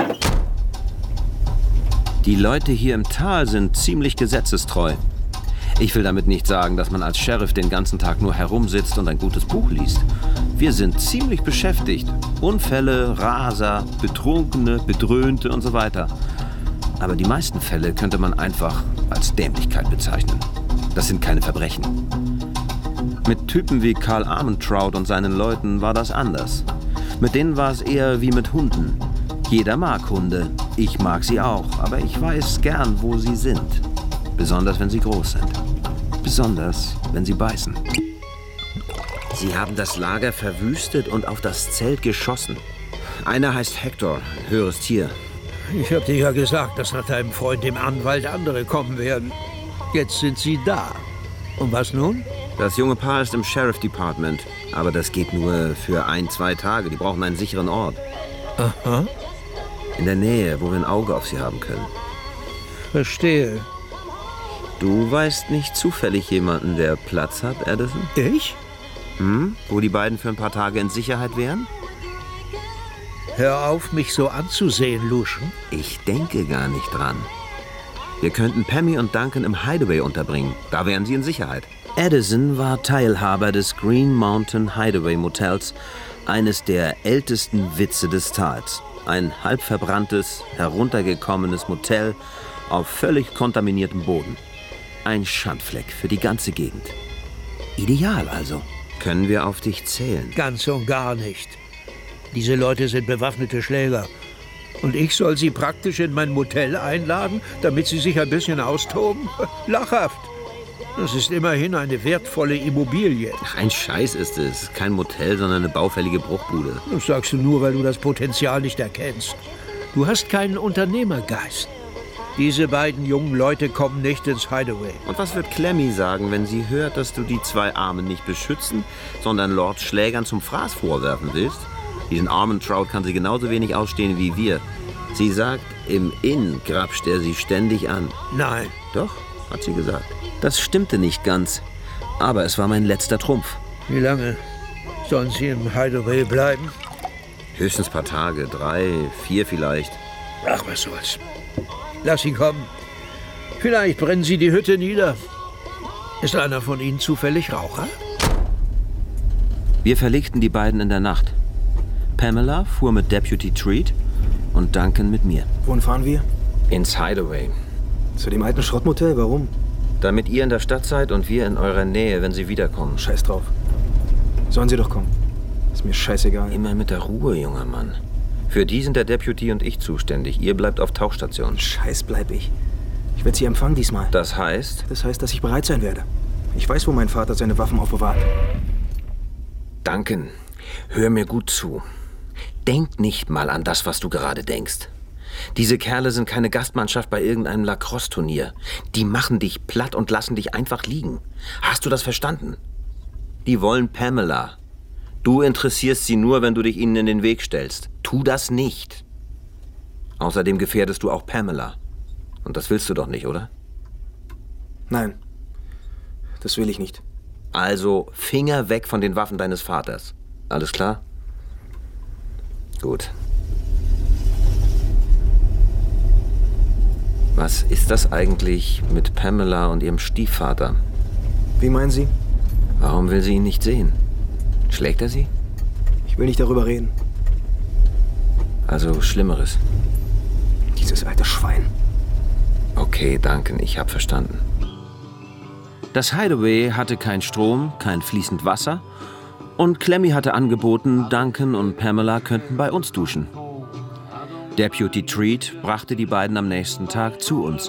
S1: Die Leute hier im Tal sind ziemlich gesetzestreu. Ich will damit nicht sagen, dass man als Sheriff den ganzen Tag nur herumsitzt und ein gutes Buch liest. Wir sind ziemlich beschäftigt. Unfälle, Raser, Betrunkene, Bedröhnte und so weiter. Aber die meisten Fälle könnte man einfach als Dämlichkeit bezeichnen. Das sind keine Verbrechen. Mit Typen wie Carl Armentrout und seinen Leuten war das anders. Mit denen war es eher wie mit Hunden. Jeder mag Hunde. Ich mag sie auch. Aber ich weiß gern, wo sie sind. Besonders, wenn sie groß sind. Besonders, wenn sie beißen.
S13: Sie haben das Lager verwüstet und auf das Zelt geschossen. Einer heißt Hector, ein höheres Tier.
S7: Ich hab dir ja gesagt, dass nach deinem Freund dem Anwalt andere kommen werden. Jetzt sind sie da. Und was nun?
S1: Das junge Paar ist im Sheriff Department. Aber das geht nur für ein, zwei Tage. Die brauchen einen sicheren Ort.
S7: Aha.
S1: In der Nähe, wo wir ein Auge auf sie haben können.
S7: Verstehe.
S1: Du weißt nicht zufällig jemanden, der Platz hat, Addison?
S7: Ich?
S1: Hm? Wo die beiden für ein paar Tage in Sicherheit wären?
S7: Hör auf, mich so anzusehen, Lucian.
S1: Ich denke gar nicht dran. Wir könnten Pammy und Duncan im Hideaway unterbringen. Da wären sie in Sicherheit. Addison war Teilhaber des Green Mountain Hideaway Motels, eines der ältesten Witze des Tals. Ein halb verbranntes, heruntergekommenes Motel auf völlig kontaminiertem Boden. Ein Schandfleck für die ganze Gegend. Ideal also. Können wir auf dich zählen?
S7: Ganz und gar nicht. Diese Leute sind bewaffnete Schläger. Und ich soll sie praktisch in mein Motel einladen, damit sie sich ein bisschen austoben? Lachhaft. Das ist immerhin eine wertvolle Immobilie.
S1: Ach, ein Scheiß ist es. Kein Motel, sondern eine baufällige Bruchbude.
S7: Das sagst du nur, weil du das Potenzial nicht erkennst. Du hast keinen Unternehmergeist. Diese beiden jungen Leute kommen nicht ins Hideaway.
S1: Und was wird Clemmy sagen, wenn sie hört, dass du die zwei Armen nicht beschützen, sondern Lords Schlägern zum Fraß vorwerfen willst? Diesen Armentrout kann sie genauso wenig ausstehen wie wir. Sie sagt, im Inn grapscht er sie ständig an.
S7: Nein.
S1: Doch, hat sie gesagt. Das stimmte nicht ganz, aber es war mein letzter Trumpf.
S7: Wie lange sollen sie im Hideaway bleiben?
S1: Höchstens ein paar Tage, drei, vier vielleicht.
S7: Ach, was soll's. Lass sie kommen. Vielleicht brennen sie die Hütte nieder. Ist einer von ihnen zufällig Raucher?
S1: Wir verlegten die beiden in der Nacht. Pamela fuhr mit Deputy Treat und Duncan mit mir.
S14: Wohin fahren wir?
S1: Ins Hideaway.
S14: Zu dem alten Schrottmotel? Warum?
S1: Damit ihr in der Stadt seid und wir in eurer Nähe, wenn sie wiederkommen.
S14: Scheiß drauf. Sollen sie doch kommen. Ist mir scheißegal.
S1: Immer mit der Ruhe, junger Mann. Für die sind der Deputy und ich zuständig. Ihr bleibt auf Tauchstation.
S14: Scheiß bleib ich. Ich werde sie empfangen diesmal.
S1: Das heißt?
S14: Das heißt, dass ich bereit sein werde. Ich weiß, wo mein Vater seine Waffen aufbewahrt.
S1: Duncan, hör mir gut zu. Denk nicht mal an das, was du gerade denkst. Diese Kerle sind keine Gastmannschaft bei irgendeinem Lacrosse-Turnier. Die machen dich platt und lassen dich einfach liegen. Hast du das verstanden? Die wollen Pamela. Du interessierst sie nur, wenn du dich ihnen in den Weg stellst. Tu das nicht. Außerdem gefährdest du auch Pamela. Und das willst du doch nicht, oder?
S14: Nein, das will ich nicht.
S1: Also Finger weg von den Waffen deines Vaters. Alles klar?
S13: Gut. Was ist das eigentlich mit Pamela und ihrem Stiefvater?
S14: Wie meinen Sie?
S13: Warum will sie ihn nicht sehen? Schlägt er sie?
S14: Ich will nicht darüber reden.
S13: Also Schlimmeres.
S14: Dieses alte Schwein.
S13: Okay, danke, ich habe verstanden.
S1: Das Hideaway hatte kein Strom, kein fließend Wasser und Clemmy hatte angeboten, Duncan und Pamela könnten bei uns duschen. Deputy Treat brachte die beiden am nächsten Tag zu uns.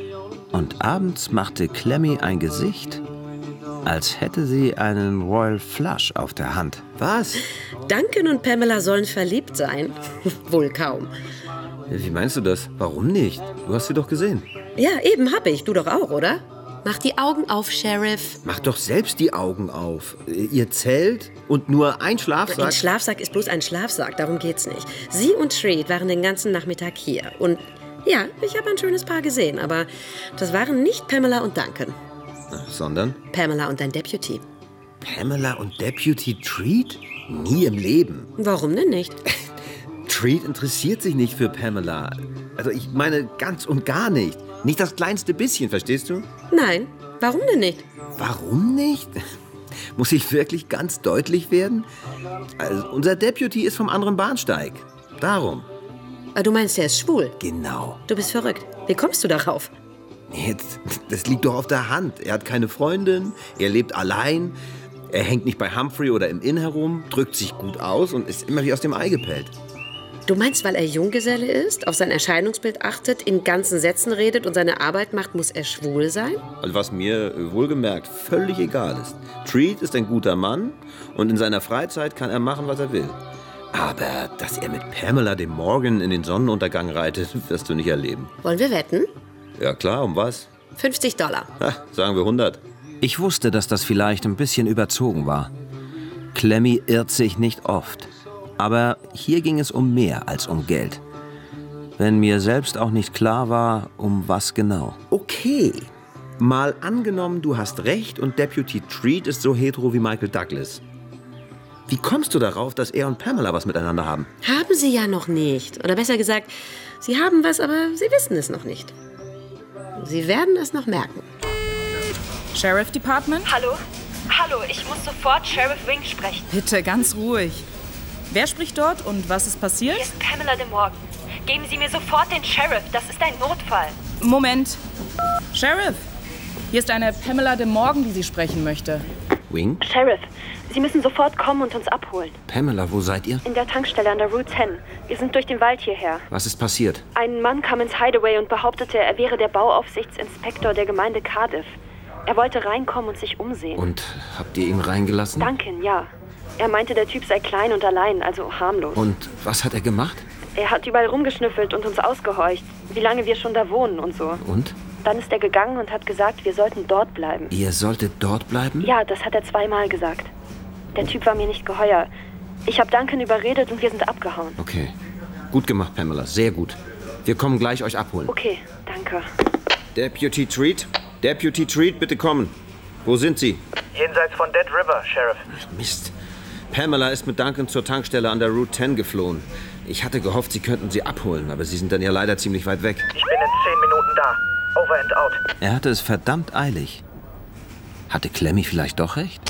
S1: Und abends machte Clemmy ein Gesicht, als hätte sie einen Royal Flush auf der Hand.
S13: Was?
S8: Duncan und Pamela sollen verliebt sein? Wohl kaum.
S13: Wie meinst du das? Warum nicht? Du hast sie doch gesehen.
S8: Ja, eben hab ich. Du doch auch, oder? Mach die Augen auf, Sheriff.
S13: Mach doch selbst die Augen auf. Ihr Zelt und nur ein Schlafsack.
S8: Ein Schlafsack ist bloß ein Schlafsack, darum geht's nicht. Sie und Treat waren den ganzen Nachmittag hier. Und ja, ich habe ein schönes Paar gesehen, aber das waren nicht Pamela und Duncan.
S13: Sondern?
S8: Pamela und dein Deputy.
S13: Pamela und Deputy Treat? Nie im Leben.
S8: Warum denn nicht?
S13: Treat interessiert sich nicht für Pamela. Also ich meine ganz und gar nicht. Nicht das kleinste bisschen, verstehst du?
S8: Nein, warum denn nicht?
S13: Warum nicht? Muss ich wirklich ganz deutlich werden? Also unser Deputy ist vom anderen Bahnsteig. Darum.
S8: Du meinst, er ist schwul?
S13: Genau.
S8: Du bist verrückt. Wie kommst du darauf?
S13: Jetzt, das liegt doch auf der Hand. Er hat keine Freundin, er lebt allein, er hängt nicht bei Humphrey oder im Inn herum, drückt sich gut aus und ist immer wie aus dem Ei gepellt.
S8: Du meinst, weil er Junggeselle ist, auf sein Erscheinungsbild achtet, in ganzen Sätzen redet und seine Arbeit macht, muss er schwul sein?
S13: Also was mir wohlgemerkt völlig egal ist. Treat ist ein guter Mann und in seiner Freizeit kann er machen, was er will. Aber dass er mit Pamela de Morgan in den Sonnenuntergang reitet, wirst du nicht erleben.
S8: Wollen wir wetten?
S13: Ja klar, um was?
S8: fünfzig Dollar.
S13: Ha, sagen wir hundert.
S1: Ich wusste, dass das vielleicht ein bisschen überzogen war. Clemmy irrt sich nicht oft. Aber hier ging es um mehr als um Geld. Wenn mir selbst auch nicht klar war, um was genau.
S13: Okay, mal angenommen, du hast recht und Deputy Treat ist so hetero wie Michael Douglas. Wie kommst du darauf, dass er und Pamela was miteinander haben?
S8: Haben sie ja noch nicht. Oder besser gesagt, sie haben was, aber sie wissen es noch nicht. Sie werden es noch merken.
S15: Sheriff Department?
S16: Hallo? Hallo, ich muss sofort Sheriff Wing sprechen.
S15: Bitte, ganz ruhig. Wer spricht dort und was ist passiert?
S16: Hier ist Pamela de Morgan. Geben Sie mir sofort den Sheriff, das ist ein Notfall.
S15: Moment. Sheriff, hier ist eine Pamela de Morgan, die Sie sprechen möchte.
S13: Wing?
S16: Sheriff, Sie müssen sofort kommen und uns abholen.
S13: Pamela, wo seid ihr?
S16: In der Tankstelle an der Route zehn. Wir sind durch den Wald hierher.
S13: Was ist passiert?
S16: Ein Mann kam ins Hideaway und behauptete, er wäre der Bauaufsichtsinspektor der Gemeinde Cardiff. Er wollte reinkommen und sich umsehen.
S13: Und habt ihr ihn reingelassen?
S16: Duncan, ja. Er meinte, der Typ sei klein und allein, also harmlos.
S13: Und was hat er gemacht?
S16: Er hat überall rumgeschnüffelt und uns ausgehorcht, wie lange wir schon da wohnen und so.
S13: Und?
S16: Dann ist er gegangen und hat gesagt, wir sollten dort bleiben.
S13: Ihr solltet dort bleiben?
S16: Ja, das hat er zweimal gesagt. Der Typ war mir nicht geheuer. Ich habe Duncan überredet und wir sind abgehauen.
S13: Okay. Gut gemacht, Pamela. Sehr gut. Wir kommen gleich euch abholen.
S16: Okay, danke.
S13: Deputy Treat? Deputy Treat, bitte kommen. Wo sind Sie?
S9: Jenseits von Dead River, Sheriff.
S13: Ach, Mist. Pamela ist mit Duncan zur Tankstelle an der Route zehn geflohen. Ich hatte gehofft, Sie könnten sie abholen, aber Sie sind dann ja leider ziemlich weit weg.
S9: Ich bin in zehn Minuten da. Over and out.
S1: Er hatte es verdammt eilig. Hatte Clemmy vielleicht doch recht?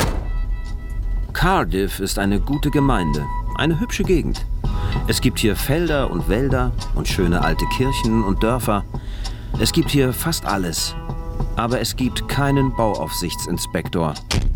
S1: Cardiff ist eine gute Gemeinde, eine hübsche Gegend. Es gibt hier Felder und Wälder und schöne alte Kirchen und Dörfer. Es gibt hier fast alles. Aber es gibt keinen Bauaufsichtsinspektor.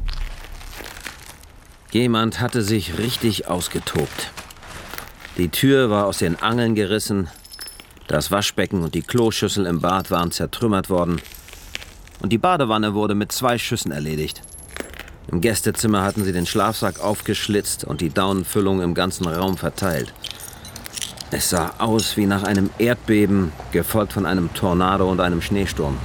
S1: Jemand hatte sich richtig ausgetobt. Die Tür war aus den Angeln gerissen, das Waschbecken und die Kloschüssel im Bad waren zertrümmert worden und die Badewanne wurde mit zwei Schüssen erledigt. Im Gästezimmer hatten sie den Schlafsack aufgeschlitzt und die Daunenfüllung im ganzen Raum verteilt. Es sah aus wie nach einem Erdbeben, gefolgt von einem Tornado und einem Schneesturm.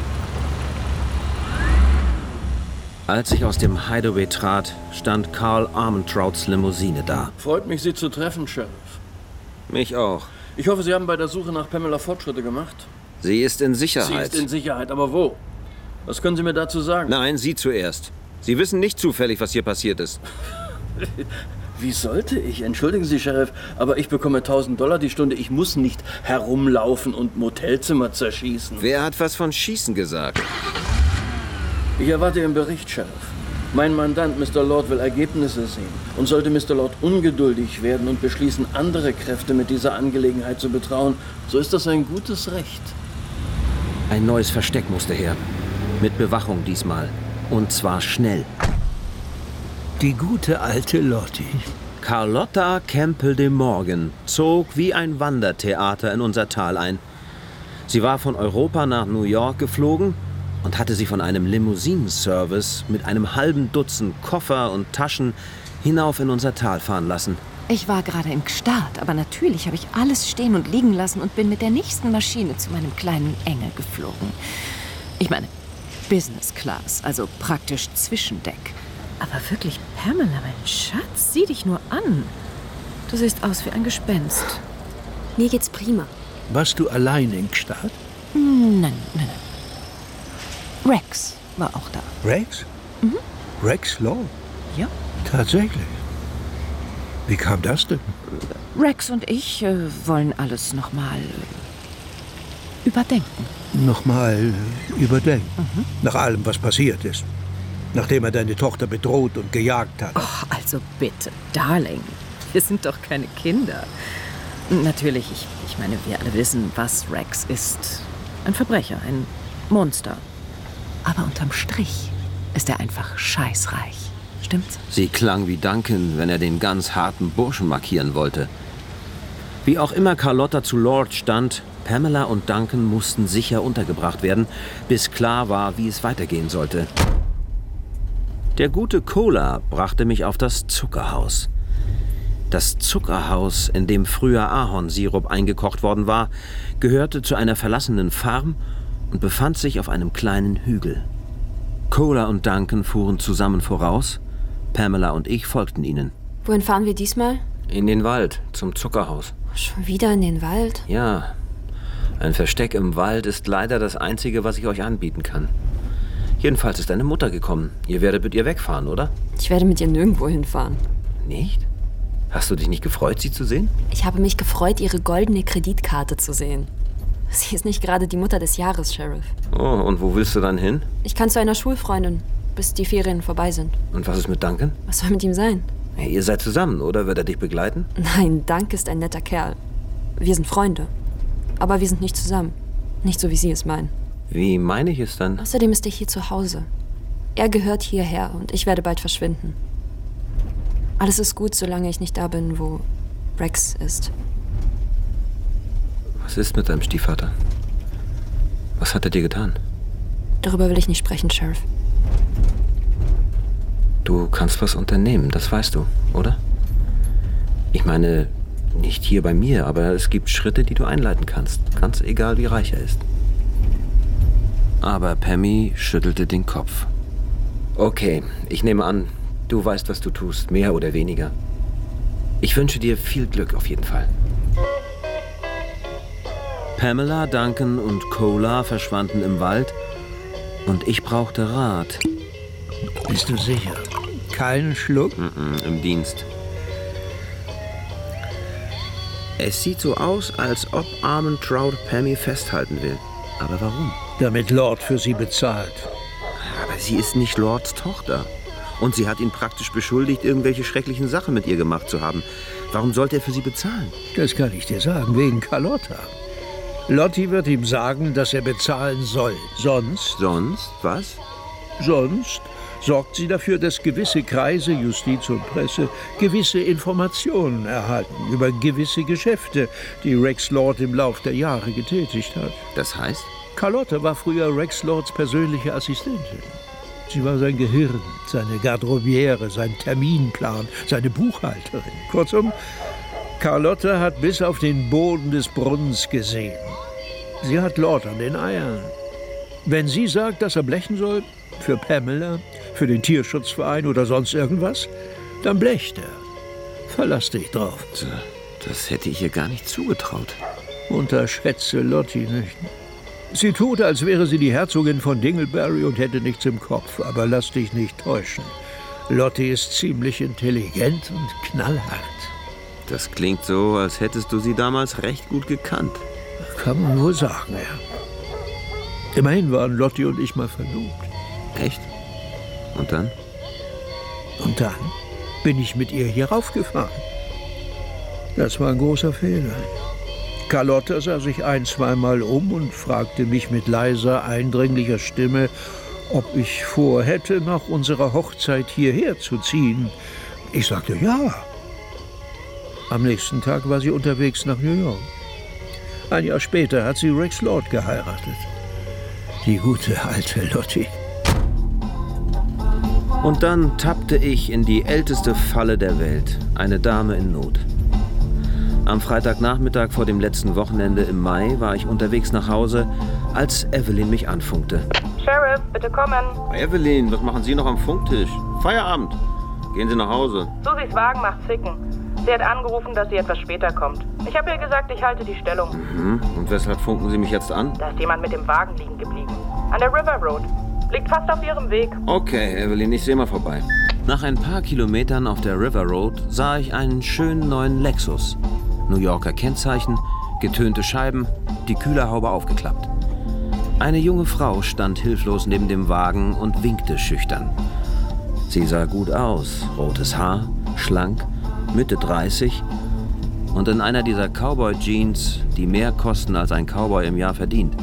S1: Als ich aus dem Hideaway trat, stand Carl Armentrouds Limousine da.
S5: Freut mich, Sie zu treffen, Sheriff.
S13: Mich auch.
S5: Ich hoffe, Sie haben bei der Suche nach Pamela Fortschritte gemacht.
S13: Sie ist in Sicherheit.
S5: Sie ist in Sicherheit, aber wo? Was können Sie mir dazu sagen?
S13: Nein, Sie zuerst. Sie wissen nicht zufällig, was hier passiert ist.
S5: Wie sollte ich? Entschuldigen Sie, Sheriff, aber ich bekomme tausend Dollar die Stunde. Ich muss nicht herumlaufen und Motelzimmer zerschießen.
S13: Wer hat was von Schießen gesagt?
S5: Ich erwarte Ihren Bericht, Sheriff. Mein Mandant, Mister Lord, will Ergebnisse sehen. Und sollte Mister Lord ungeduldig werden und beschließen, andere Kräfte mit dieser Angelegenheit zu betrauen, so ist das ein gutes Recht.
S1: Ein neues Versteck musste her. Mit Bewachung diesmal. Und zwar schnell.
S7: Die gute alte Lottie.
S1: Carlotta Campbell de Morgan zog wie ein Wandertheater in unser Tal ein. Sie war von Europa nach New York geflogen und hatte sie von einem Limousinenservice mit einem halben Dutzend Koffer und Taschen hinauf in unser Tal fahren lassen.
S12: Ich war gerade im Start, aber natürlich habe ich alles stehen und liegen lassen und bin mit der nächsten Maschine zu meinem kleinen Engel geflogen. Ich meine, Business Class, also praktisch Zwischendeck. Aber wirklich, Pamela, mein Schatz, sieh dich nur an. Du siehst aus wie ein Gespenst.
S8: Mir geht's prima.
S7: Warst du allein in Gstaad?
S12: Nein, nein, nein. Rex war auch da.
S7: Rex?
S12: Mhm.
S7: Rex Lord?
S12: Ja.
S7: Tatsächlich. Wie kam das denn?
S12: Rex und ich äh, wollen alles nochmal äh, überdenken.
S7: Nochmal überdenken?
S12: Mhm.
S7: Nach allem, was passiert ist. Nachdem er deine Tochter bedroht und gejagt hat.
S12: Ach, also bitte, Darling. Wir sind doch keine Kinder. Natürlich, ich, ich meine, wir alle wissen, was Rex ist. Ein Verbrecher, ein Monster. Aber unterm Strich ist er einfach scheißreich. Stimmt's?
S1: Sie klang wie Duncan, wenn er den ganz harten Burschen markieren wollte. Wie auch immer Carlotta zu Lord stand, Pamela und Duncan mussten sicher untergebracht werden, bis klar war, wie es weitergehen sollte. Der gute Cola brachte mich auf das Zuckerhaus. Das Zuckerhaus, in dem früher Ahornsirup eingekocht worden war, gehörte zu einer verlassenen Farm und befand sich auf einem kleinen Hügel. Cola und Duncan fuhren zusammen voraus, Pamela und ich folgten ihnen.
S8: Wohin fahren wir diesmal?
S1: In den Wald, zum Zuckerhaus.
S8: Schon wieder in den Wald?
S1: Ja, ein Versteck im Wald ist leider das Einzige, was ich euch anbieten kann. Jedenfalls ist deine Mutter gekommen. Ihr werdet mit ihr wegfahren, oder?
S8: Ich werde mit ihr nirgendwo hinfahren.
S1: Nicht? Hast du dich nicht gefreut, sie zu sehen?
S8: Ich habe mich gefreut, ihre goldene Kreditkarte zu sehen. Sie ist nicht gerade die Mutter des Jahres, Sheriff.
S1: Oh, und wo willst du dann hin?
S8: Ich kann zu einer Schulfreundin, bis die Ferien vorbei sind.
S1: Und was ist mit Duncan?
S8: Was soll mit ihm sein?
S1: Hey, ihr seid zusammen, oder? Wird er dich begleiten?
S8: Nein, Duncan ist ein netter Kerl. Wir sind Freunde. Aber wir sind nicht zusammen. Nicht so, wie Sie es meinen.
S1: Wie meine ich es dann?
S8: Außerdem ist er hier zu Hause. Er gehört hierher und ich werde bald verschwinden. Alles ist gut, solange ich nicht da bin, wo Rex ist.
S1: Was ist mit deinem Stiefvater? Was hat er dir getan?
S8: Darüber will ich nicht sprechen, Sheriff.
S1: Du kannst was unternehmen, das weißt du, oder? Ich meine, nicht hier bei mir, aber es gibt Schritte, die du einleiten kannst. Ganz egal, wie reich er ist. Aber Pammy schüttelte den Kopf. Okay, ich nehme an, du weißt, was du tust, mehr oder weniger. Ich wünsche dir viel Glück auf jeden Fall. Pamela, Duncan und Cola verschwanden im Wald und ich brauchte Rat.
S7: Bist du sicher? Keinen Schluck?
S1: Mm-mm, im Dienst. Es sieht so aus, als ob Armentrout Pammy festhalten will. Aber warum?
S7: Damit Lord für sie bezahlt.
S1: Aber sie ist nicht Lords Tochter. Und sie hat ihn praktisch beschuldigt, irgendwelche schrecklichen Sachen mit ihr gemacht zu haben. Warum sollte er für sie bezahlen?
S7: Das kann ich dir sagen, wegen Carlotta. Lottie wird ihm sagen, dass er bezahlen soll. Sonst...
S1: Sonst? Was?
S7: Sonst sorgt sie dafür, dass gewisse Kreise, Justiz und Presse, gewisse Informationen erhalten über gewisse Geschäfte, die Rex Lord im Lauf der Jahre getätigt hat.
S1: Das heißt?
S7: Carlotta war früher Rex Lords persönliche Assistentin. Sie war sein Gehirn, seine Garderobiere, sein Terminplan, seine Buchhalterin. Kurzum, Carlotta hat bis auf den Boden des Brunnens gesehen. Sie hat Lord an den Eiern. Wenn sie sagt, dass er blechen soll, für Pamela, für den Tierschutzverein oder sonst irgendwas, dann blecht er. Verlass dich drauf.
S1: Das hätte ich ihr gar nicht zugetraut.
S7: Unterschätze Lottie nicht. Sie tut, als wäre sie die Herzogin von Dingleberry und hätte nichts im Kopf. Aber lass dich nicht täuschen. Lottie ist ziemlich intelligent und knallhart.
S13: Das klingt so, als hättest du sie damals recht gut gekannt.
S7: Kann man wohl sagen, ja. Immerhin waren Lottie und ich mal verlobt.
S13: Echt? Und dann?
S7: Und dann bin ich mit ihr hier raufgefahren. Das war ein großer Fehler. Carlotta sah sich ein-, zweimal um und fragte mich mit leiser, eindringlicher Stimme, ob ich vorhätte, nach unserer Hochzeit hierher zu ziehen. Ich sagte ja. Am nächsten Tag war sie unterwegs nach New York. Ein Jahr später hat sie Rex Lord geheiratet. Die gute alte Lottie.
S1: Und dann tappte ich in die älteste Falle der Welt, eine Dame in Not. Am Freitagnachmittag vor dem letzten Wochenende im Mai war ich unterwegs nach Hause, als Evelyn mich anfunkte.
S15: Sheriff, bitte kommen.
S13: Evelyn, was machen Sie noch am Funktisch? Feierabend. Gehen Sie nach Hause.
S15: Susis Wagen macht Zicken. Sie hat angerufen, dass sie etwas später kommt. Ich habe ihr gesagt, ich halte die Stellung.
S13: Mhm. Und weshalb funken Sie mich jetzt an?
S15: Da ist jemand mit dem Wagen liegen geblieben. An der River Road. Liegt fast auf ihrem Weg.
S13: Okay, Evelyn, ich sehe mal vorbei.
S1: Nach ein paar Kilometern auf der River Road sah ich einen schönen neuen Lexus. New Yorker Kennzeichen, getönte Scheiben, die Kühlerhaube aufgeklappt. Eine junge Frau stand hilflos neben dem Wagen und winkte schüchtern. Sie sah gut aus, rotes Haar, schlank, Mitte dreißig und in einer dieser Cowboy-Jeans, die mehr kosten, als ein Cowboy im Jahr verdient.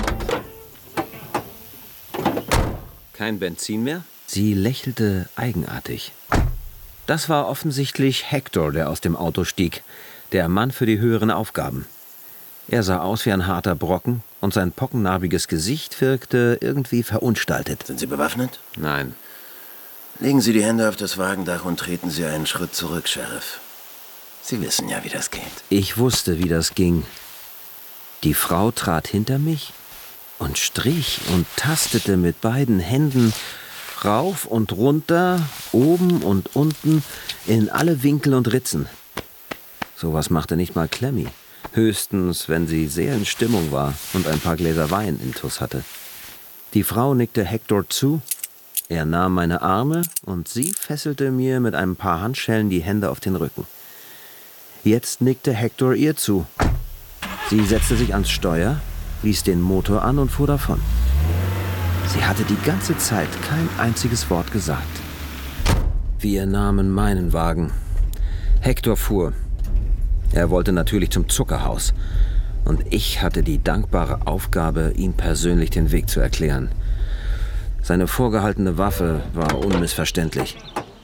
S13: Kein Benzin mehr?
S1: Sie lächelte eigenartig. Das war offensichtlich Hector, der aus dem Auto stieg, der Mann für die höheren Aufgaben. Er sah aus wie ein harter Brocken und sein pockennarbiges Gesicht wirkte irgendwie verunstaltet.
S17: Sind Sie bewaffnet?
S13: Nein.
S17: Legen Sie die Hände auf das Wagendach und treten Sie einen Schritt zurück, Sheriff. Sie wissen ja, wie das geht.
S1: Ich wusste, wie das ging. Die Frau trat hinter mich und strich und tastete mit beiden Händen rauf und runter, oben und unten, in alle Winkel und Ritzen. Sowas machte nicht mal Clemmy. Höchstens, wenn sie sehr in Stimmung war und ein paar Gläser Wein intus hatte. Die Frau nickte Hector zu, er nahm meine Arme und sie fesselte mir mit ein paar Handschellen die Hände auf den Rücken. Jetzt nickte Hector ihr zu. Sie setzte sich ans Steuer, ließ den Motor an und fuhr davon. Sie hatte die ganze Zeit kein einziges Wort gesagt. Wir nahmen meinen Wagen. Hector fuhr. Er wollte natürlich zum Zuckerhaus. Und ich hatte die dankbare Aufgabe, ihm persönlich den Weg zu erklären. Seine vorgehaltene Waffe war unmissverständlich.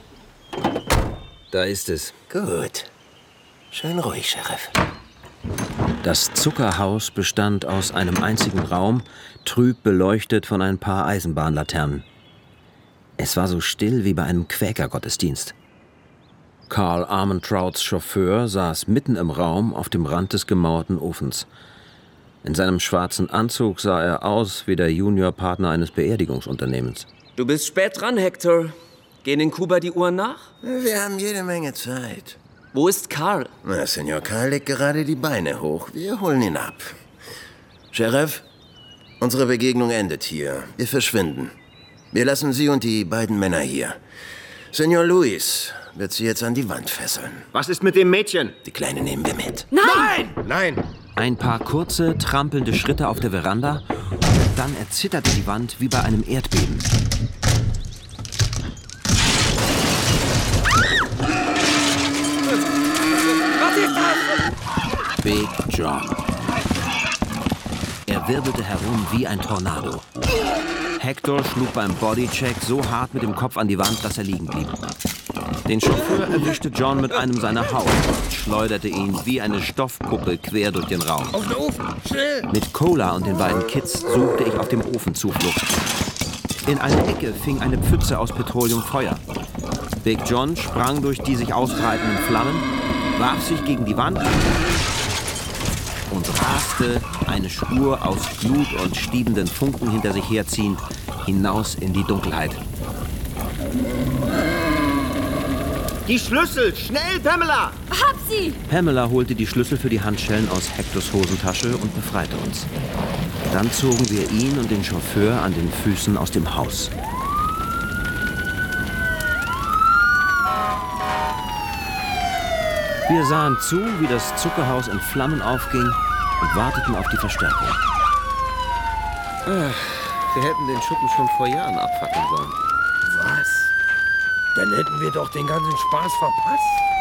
S1: Da ist es.
S17: Gut. Schön ruhig, Sheriff.
S1: Das Zuckerhaus bestand aus einem einzigen Raum, trüb beleuchtet von ein paar Eisenbahnlaternen. Es war so still wie bei einem Quäkergottesdienst. Carl Armentrouds Chauffeur saß mitten im Raum auf dem Rand des gemauerten Ofens. In seinem schwarzen Anzug sah er aus wie der Juniorpartner eines Beerdigungsunternehmens.
S18: Du bist spät dran, Hector. Gehen in Kuba die Uhren nach?
S17: Wir haben jede Menge Zeit.
S18: Wo ist Carl?
S17: Na, Senor Carl legt gerade die Beine hoch. Wir holen ihn ab. Sheriff, unsere Begegnung endet hier. Wir verschwinden. Wir lassen Sie und die beiden Männer hier. Senor Luis wird Sie jetzt an die Wand fesseln.
S13: Was ist mit dem Mädchen?
S17: Die Kleine nehmen wir mit.
S18: Nein!
S13: Nein!
S1: Ein paar kurze, trampelnde Schritte auf der Veranda, dann erzitterte die Wand wie bei einem Erdbeben.
S18: Was ist das?
S1: Big John. Er wirbelte herum wie ein Tornado. Hector schlug beim Bodycheck so hart mit dem Kopf an die Wand, dass er liegen blieb. Den Chauffeur erwischte John mit einem seiner Haue und schleuderte ihn wie eine Stoffpuppe quer durch den Raum.
S7: Auf den Ofen, schnell!
S1: Mit Cola und den beiden Kids suchte ich auf dem Ofen Zuflucht. In einer Ecke fing eine Pfütze aus Petroleum Feuer. Big John sprang durch die sich ausbreitenden Flammen, warf sich gegen die Wand und raste, eine Spur aus Blut und stiebenden Funken hinter sich herziehend, hinaus in die Dunkelheit.
S2: Die Schlüssel! Schnell, Pamela!
S16: Hab sie!
S1: Pamela holte die Schlüssel für die Handschellen aus Hectors Hosentasche und befreite uns. Dann zogen wir ihn und den Chauffeur an den Füßen aus dem Haus. Wir sahen zu, wie das Zuckerhaus in Flammen aufging und warteten auf die Verstärkung.
S13: Wir hätten den Schuppen schon vor Jahren abfackeln sollen.
S7: Was? Dann hätten wir doch den ganzen Spaß verpasst.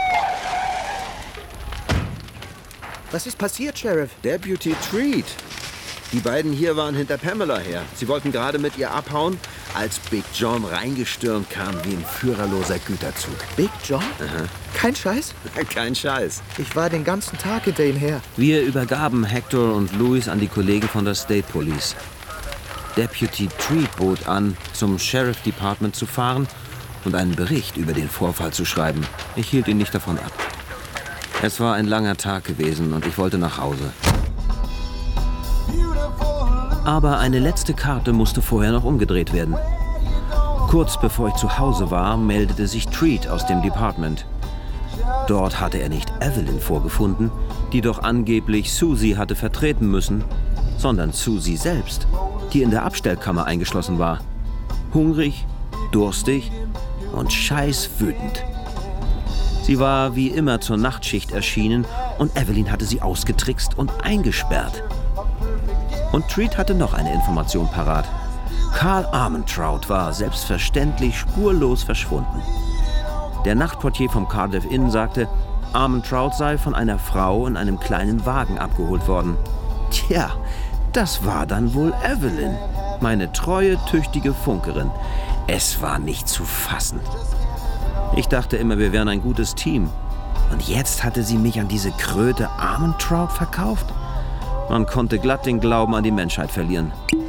S6: Was ist passiert, Sheriff?
S13: Deputy Treat. Die beiden hier waren hinter Pamela her. Sie wollten gerade mit ihr abhauen, als Big John reingestürmt kam wie ein führerloser Güterzug.
S6: Big John?
S13: Aha.
S6: Kein Scheiß?
S13: Kein Scheiß.
S6: Ich war den ganzen Tag hinter ihm her.
S1: Wir übergaben Hector und Louis an die Kollegen von der State Police. Deputy Treat bot an, zum Sheriff Department zu fahren und einen Bericht über den Vorfall zu schreiben. Ich hielt ihn nicht davon ab. Es war ein langer Tag gewesen und ich wollte nach Hause. Aber eine letzte Karte musste vorher noch umgedreht werden. Kurz bevor ich zu Hause war, meldete sich Treat aus dem Department. Dort hatte er nicht Evelyn vorgefunden, die doch angeblich Susie hatte vertreten müssen, sondern Susie selbst, die in der Abstellkammer eingeschlossen war. Hungrig, durstig und scheißwütend. Sie war wie immer zur Nachtschicht erschienen und Evelyn hatte sie ausgetrickst und eingesperrt. Und Treat hatte noch eine Information parat. Carl Armentrout war selbstverständlich spurlos verschwunden. Der Nachtportier vom Cardiff Inn sagte, Armentrout sei von einer Frau in einem kleinen Wagen abgeholt worden. Tja, das war dann wohl Evelyn, meine treue, tüchtige Funkerin. Es war nicht zu fassen. Ich dachte immer, wir wären ein gutes Team. Und jetzt hatte sie mich an diese Kröte Armentrout verkauft? Man konnte glatt den Glauben an die Menschheit verlieren.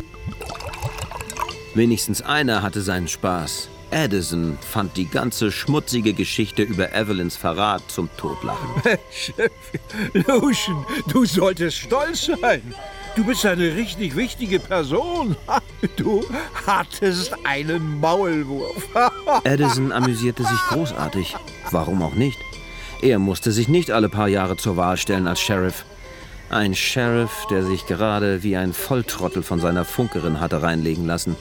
S1: Wenigstens einer hatte seinen Spaß. Addison fand die ganze schmutzige Geschichte über Evelyns Verrat zum Totlachen.
S7: Lucian, du solltest stolz sein. Du bist eine richtig wichtige Person. Du hattest einen Maulwurf.
S1: Addison amüsierte sich großartig. Warum auch nicht? Er musste sich nicht alle paar Jahre zur Wahl stellen als Sheriff. Ein Sheriff, der sich gerade wie ein Volltrottel von seiner Funkerin hatte reinlegen lassen.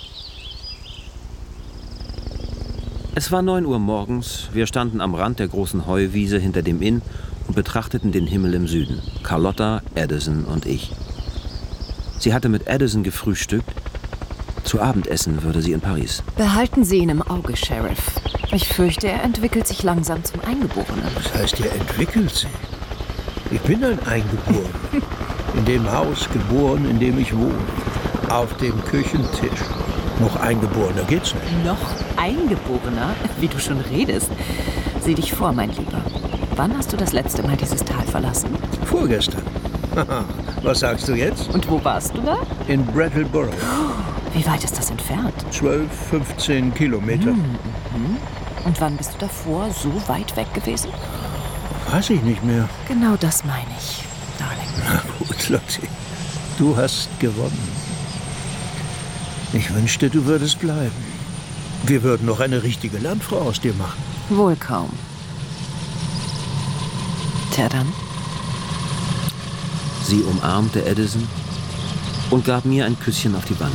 S1: Es war neun Uhr morgens. Wir standen am Rand der großen Heuwiese hinter dem Inn und betrachteten den Himmel im Süden. Carlotta, Addison und ich. Sie hatte mit Addison gefrühstückt. Zu Abendessen würde sie in Paris.
S12: Behalten Sie ihn im Auge, Sheriff. Ich fürchte, er entwickelt sich langsam zum Eingeborenen.
S7: Was heißt, er entwickelt sich? Ich bin ein Eingeborener. In dem Haus geboren, in dem ich wohne. Auf dem Küchentisch. Noch Eingeborener geht's nicht.
S12: Noch Eingeborener? Wie du schon redest. Sieh dich vor, mein Lieber. Wann hast du das letzte Mal dieses Tal verlassen?
S7: Vorgestern. Was sagst du jetzt?
S12: Und wo warst du da?
S7: In Brattleboro.
S12: Wie weit ist das entfernt?
S7: zwölf, fünfzehn Kilometer.
S12: Mhm. Und wann bist du davor so weit weg gewesen?
S7: Weiß ich nicht mehr.
S12: Genau das meine ich, Darling.
S7: Na gut, Lottie. Du hast gewonnen. Ich wünschte, du würdest bleiben. Wir würden noch eine richtige Landfrau aus dir machen.
S12: Wohl kaum. Tja dann.
S1: Sie umarmte Addison und gab mir ein Küsschen auf die Wange.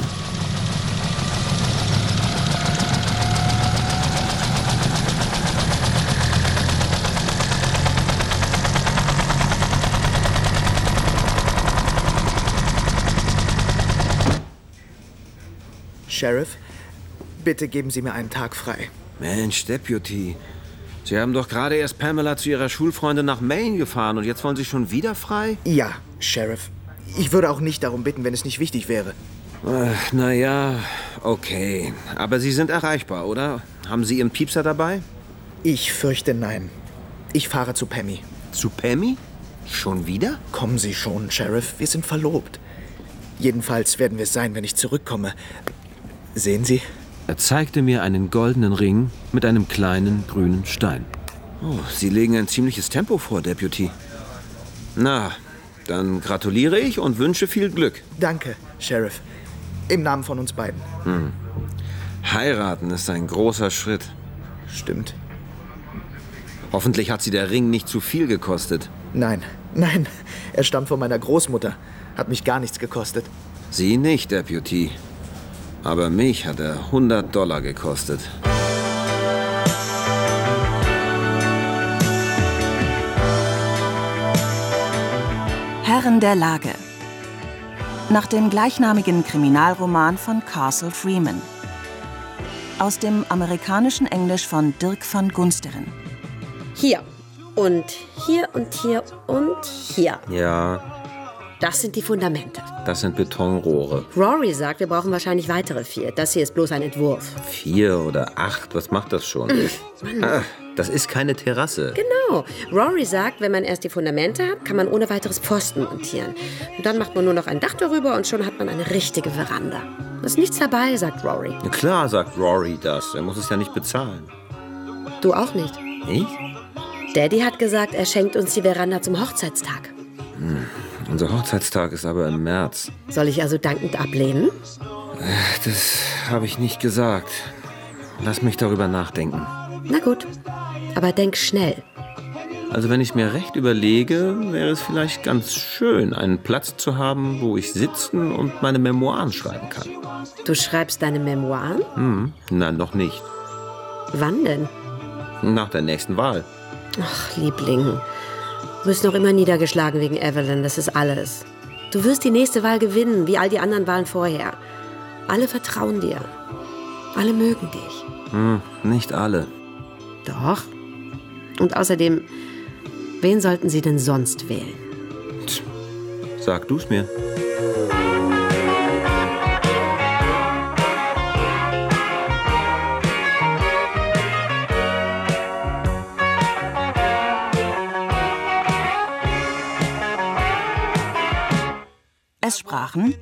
S6: Sheriff, bitte geben Sie mir einen Tag frei.
S1: Mensch, Deputy. Sie haben doch gerade erst Pamela zu ihrer Schulfreundin nach Maine gefahren und jetzt wollen Sie schon wieder frei?
S6: Ja, Sheriff. Ich würde auch nicht darum bitten, wenn es nicht wichtig wäre.
S1: Ach, na ja, okay. Aber Sie sind erreichbar, oder? Haben Sie Ihren Piepser dabei?
S6: Ich fürchte nein. Ich fahre zu Pammy.
S1: Zu Pammy? Schon wieder?
S6: Kommen Sie schon, Sheriff. Wir sind verlobt. Jedenfalls werden wir es sein, wenn ich zurückkomme. Sehen Sie?
S1: Er zeigte mir einen goldenen Ring mit einem kleinen grünen Stein. Oh, Sie legen ein ziemliches Tempo vor, Deputy. Na, dann gratuliere ich und wünsche viel Glück.
S6: Danke, Sheriff. Im Namen von uns beiden.
S1: Hm. Heiraten ist ein großer Schritt.
S6: Stimmt.
S1: Hoffentlich hat Sie der Ring nicht zu viel gekostet.
S6: Nein, nein. Er stammt von meiner Großmutter. Hat mich gar nichts gekostet.
S1: Sie nicht, Deputy. Aber mich hat er hundert Dollar gekostet.
S3: Herren der Lage. Nach dem gleichnamigen Kriminalroman von Castle Freeman. Aus dem amerikanischen Englisch von Dirk van Gunsteren.
S8: Hier und hier und hier und hier.
S13: Ja,
S8: Das sind die Fundamente.
S13: das sind Betonrohre.
S8: Rory sagt, wir brauchen wahrscheinlich weitere vier. Das hier ist bloß ein Entwurf.
S13: Vier oder acht, was macht das schon?
S8: Mann.
S13: Ah, das ist keine Terrasse.
S8: Genau. Rory sagt, wenn man erst die Fundamente hat, kann man ohne weiteres Pfosten montieren. Und dann macht man nur noch ein Dach darüber und schon hat man eine richtige Veranda. Da ist nichts dabei, sagt Rory.
S13: Na klar, sagt Rory das. Er muss es ja nicht bezahlen.
S8: Du auch nicht.
S13: Ich?
S8: Daddy hat gesagt, er schenkt uns die Veranda zum Hochzeitstag.
S13: Hm. Unser Hochzeitstag ist aber im März.
S8: Soll ich also dankend ablehnen?
S13: Das habe ich nicht gesagt. Lass mich darüber nachdenken.
S8: Na gut, aber denk schnell.
S13: Also wenn ich mir recht überlege, wäre es vielleicht ganz schön, einen Platz zu haben, wo ich sitzen und meine Memoiren schreiben kann.
S8: Du schreibst deine Memoiren?
S13: Hm, nein, noch nicht.
S8: Wann denn?
S13: Nach der nächsten Wahl.
S8: Ach, Liebling. Du bist noch immer niedergeschlagen wegen Evelyn, das ist alles. Du wirst die nächste Wahl gewinnen, wie all die anderen Wahlen vorher. Alle vertrauen dir. Alle mögen dich.
S13: Hm, nicht alle.
S8: Doch. Und außerdem, wen sollten sie denn sonst wählen?
S13: Sag du's mir.
S3: Es sprachen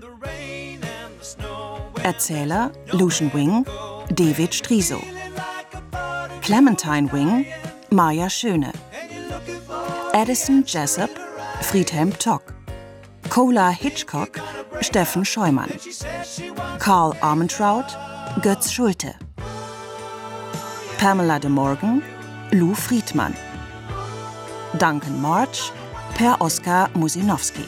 S3: Erzähler Lucian Wing, David Striso. Clementine Wing, Maja Schöne. Addison Jessup, Friedhelm Tock. Cola Hitchcock, Steffen Scheumann. Carl Armentrout, Götz Schulte. Pamela de Morgan, Lou Friedmann. Duncan March, Per Oskar Musinowski.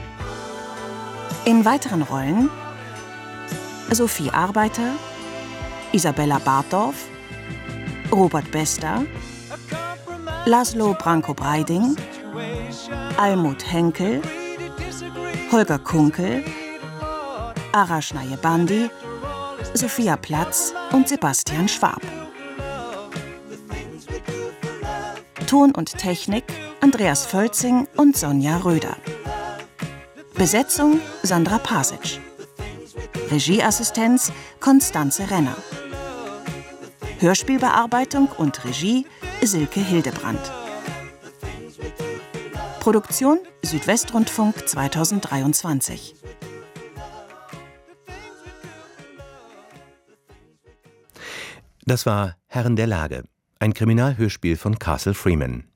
S3: In weiteren Rollen Sophie Arbeiter, Isabella Bartdorf, Robert Bester, Laszlo Branko-Breiding, Almut Henkel, Holger Kunkel, Arash Nayebandi, Sophia Platz und Sebastian Schwab. Ton und Technik Andreas Völzing und Sonja Röder. Besetzung Sandra Pasic. Regieassistenz Konstanze Renner. Hörspielbearbeitung und Regie Silke Hildebrandt. Produktion Südwestrundfunk zweitausenddreiundzwanzig.
S19: Das war Herren der Lage, ein Kriminalhörspiel von Castle Freeman.